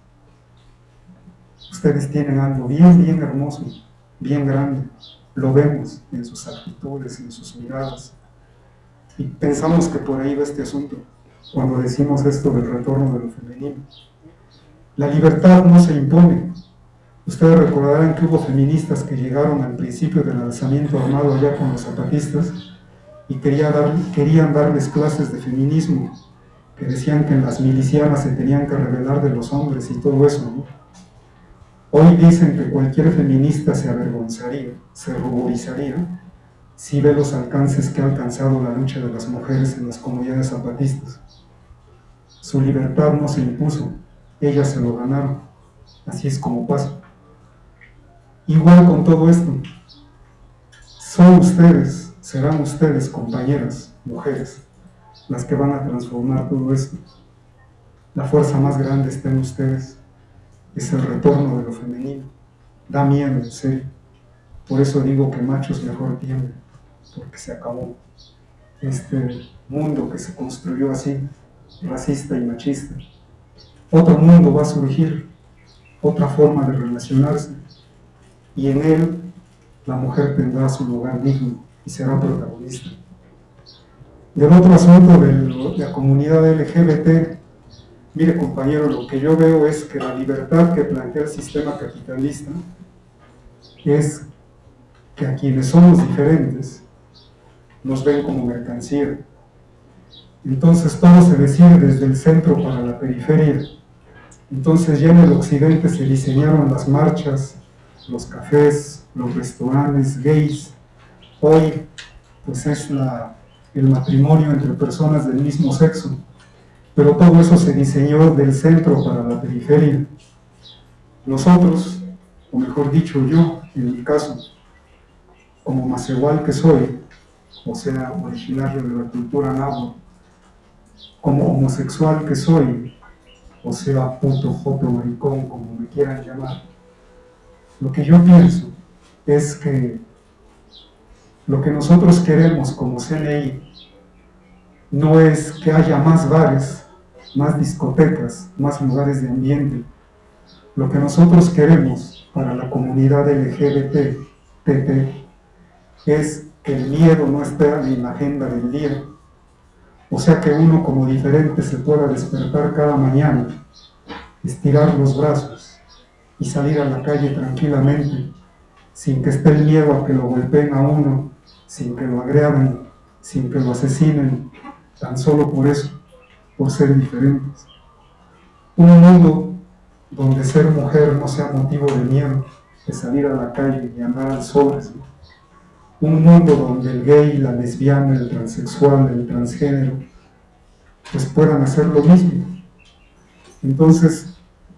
Ustedes tienen algo bien, bien hermoso, bien grande. Lo vemos en sus actitudes, en sus miradas. Y pensamos que por ahí va este asunto, cuando decimos esto del retorno de lo femenino. La libertad no se impone. Ustedes recordarán que hubo feministas que llegaron al principio del alzamiento armado allá con los zapatistas y querían darles clases de feminismo, que decían que en las milicianas se tenían que rebelar de los hombres y todo eso, ¿no? Hoy dicen que cualquier feminista se avergonzaría, se ruborizaría, si ve los alcances que ha alcanzado la lucha de las mujeres en las comunidades zapatistas. Su libertad no se impuso, ellas se lo ganaron. Así es como pasa. Igual con todo esto, son ustedes, serán ustedes, compañeras, mujeres, las que van a transformar todo esto. La fuerza más grande está en ustedes. Es el retorno de lo femenino. Da miedo, en serio. Por eso digo que machos mejor tiemblen, porque se acabó este mundo que se construyó así, racista y machista. Otro mundo va a surgir, otra forma de relacionarse, y en él la mujer tendrá su lugar digno y será protagonista. Del otro asunto de la comunidad LGBT, mire, compañero, lo que yo veo es que la libertad que plantea el sistema capitalista es que a quienes somos diferentes nos ven como mercancía. Entonces todo se decide desde el centro para la periferia. Entonces ya en el occidente se diseñaron las marchas, los cafés, los restaurantes gays. Hoy pues es el matrimonio entre personas del mismo sexo. Pero todo eso se diseñó del centro para la periferia. Nosotros, o mejor dicho yo, en mi caso, como macehual que soy, o sea, originario de la cultura náhuatl, como homosexual que soy, o sea, puto, joto, maricón, como me quieran llamar, lo que yo pienso es que lo que nosotros queremos como CNI no es que haya más bares, más discotecas, más lugares de ambiente. Lo que nosotros queremos para la comunidad LGBT, es que el miedo no esté en la agenda del día. O sea, que uno como diferente se pueda despertar cada mañana, estirar los brazos y salir a la calle tranquilamente, sin que esté el miedo a que lo golpeen a uno, sin que lo agredan, sin que lo asesinen, tan solo por eso, por ser diferentes. Un mundo donde ser mujer no sea motivo de miedo, de salir a la calle y andar al sol. Un mundo donde el gay, la lesbiana, el transexual, el transgénero, pues puedan hacer lo mismo. Entonces,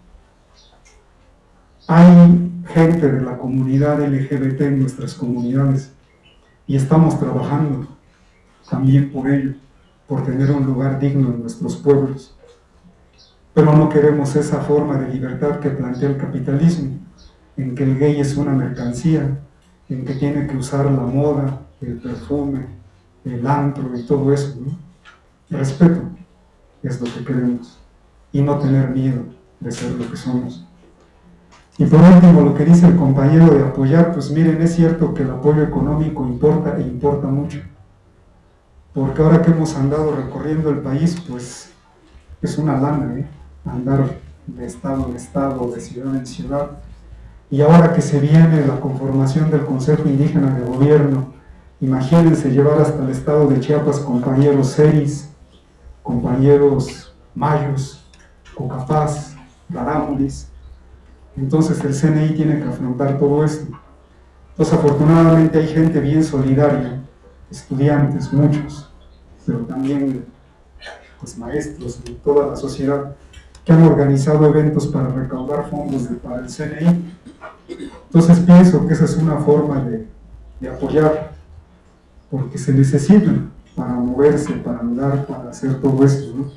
hay gente de la comunidad LGBT en nuestras comunidades y estamos trabajando también por ello, por tener un lugar digno en nuestros pueblos. Pero no queremos esa forma de libertad que plantea el capitalismo, en que el gay es una mercancía, en que tiene que usar la moda, el perfume, el antro y todo eso, ¿no? Respeto es lo que queremos, y no tener miedo de ser lo que somos. Y por último, lo que dice el compañero de apoyar, pues miren, es cierto que el apoyo económico importa e importa mucho, porque ahora que hemos andado recorriendo el país, pues es una lana, andar de estado en estado, de ciudad en ciudad, y ahora que se viene la conformación del Consejo Indígena de Gobierno, imagínense llevar hasta el estado de Chiapas compañeros seris, compañeros mayos, cocapás, rarámuris. Entonces el CNI tiene que afrontar todo esto. Entonces afortunadamente hay gente bien solidaria, estudiantes, muchos, pero también pues, maestros de toda la sociedad que han organizado eventos para recaudar fondos para el CNI. Entonces pienso que esa es una forma de apoyar, porque se necesita para moverse, para andar, para hacer todo esto, ¿no?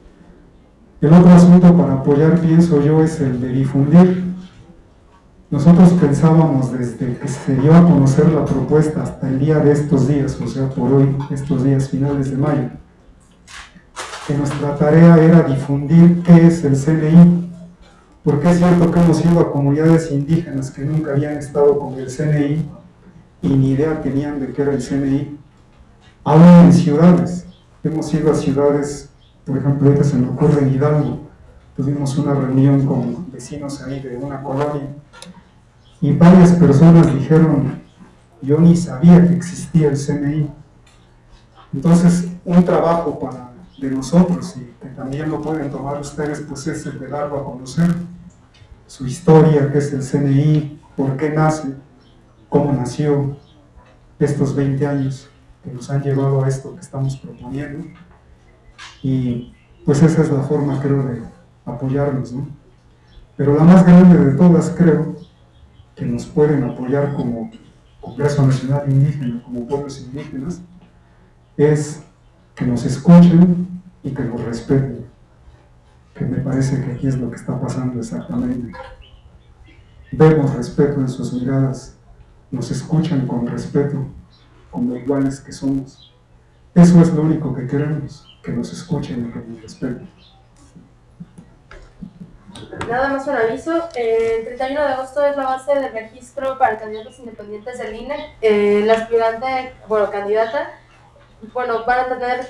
El otro asunto para apoyar, pienso yo, es el de difundir. Nosotros pensábamos desde que se dio a conocer la propuesta hasta el día de estos días, o sea, por hoy, estos días finales de mayo, que nuestra tarea era difundir qué es el CNI, porque es cierto que hemos ido a comunidades indígenas que nunca habían estado con el CNI y ni idea tenían de qué era el CNI, aún en ciudades. Hemos ido a ciudades, por ejemplo, ahorita se me ocurre en Hidalgo, tuvimos una reunión con vecinos ahí de una colonia y varias personas dijeron, yo ni sabía que existía el CNI. Entonces, un trabajo de nosotros, y que también lo pueden tomar ustedes, pues es el de darlo a conocer, su historia, qué es el CNI, por qué nace, cómo nació, estos 20 años que nos han llevado a esto que estamos proponiendo, y pues esa es la forma, creo, de apoyarnos, ¿no? Pero la más grande de todas, creo, que nos pueden apoyar como Congreso Nacional Indígena, como pueblos indígenas, es que nos escuchen y que nos respeten, que me parece que aquí es lo que está pasando exactamente. Vemos respeto en sus miradas, nos escuchan con respeto, como iguales que somos. Eso es lo único que queremos, que nos escuchen y que nos respeten. Nada más un aviso, el 31 de agosto es la base de registro para candidatos independientes del INE. La aspirante, candidata, van a tener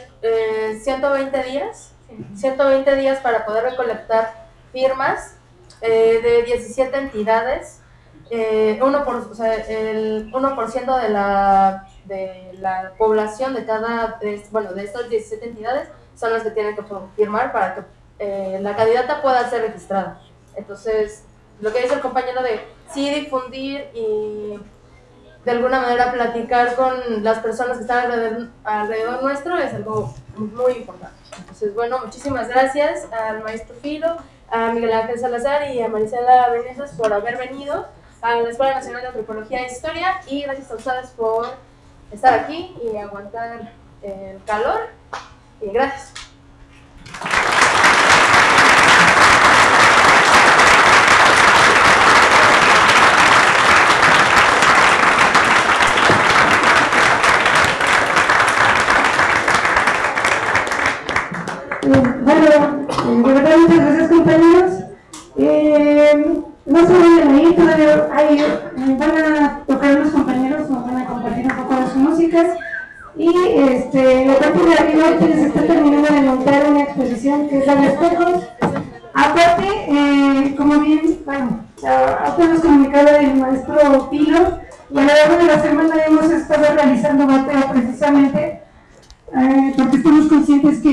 120 días para poder recolectar firmas de 17 entidades, el 1% de la población de de estas 17 entidades son las que tienen que firmar para que la candidata pueda ser registrada. Entonces, lo que dice el compañero de sí difundir y de alguna manera platicar con las personas que están alrededor nuestro es algo muy importante. Entonces, muchísimas gracias al maestro Filo, a Miguel Ángel Salazar y a Marisela Meneses por haber venido a la Escuela Nacional de Antropología e Historia, y gracias a ustedes por estar aquí y aguantar el calor, y gracias. De verdad, muchas gracias, compañeros. No se vayan a ir, todavía van a tocar los compañeros, nos van a compartir un poco de sus músicas. Y la parte de arriba les está terminando de montar una exposición que es la de espejos. Aparte, como bien, ahorita nos comunicaba el maestro Pilo, y a lo largo de la semana hemos estado realizando bateo precisamente porque estamos conscientes que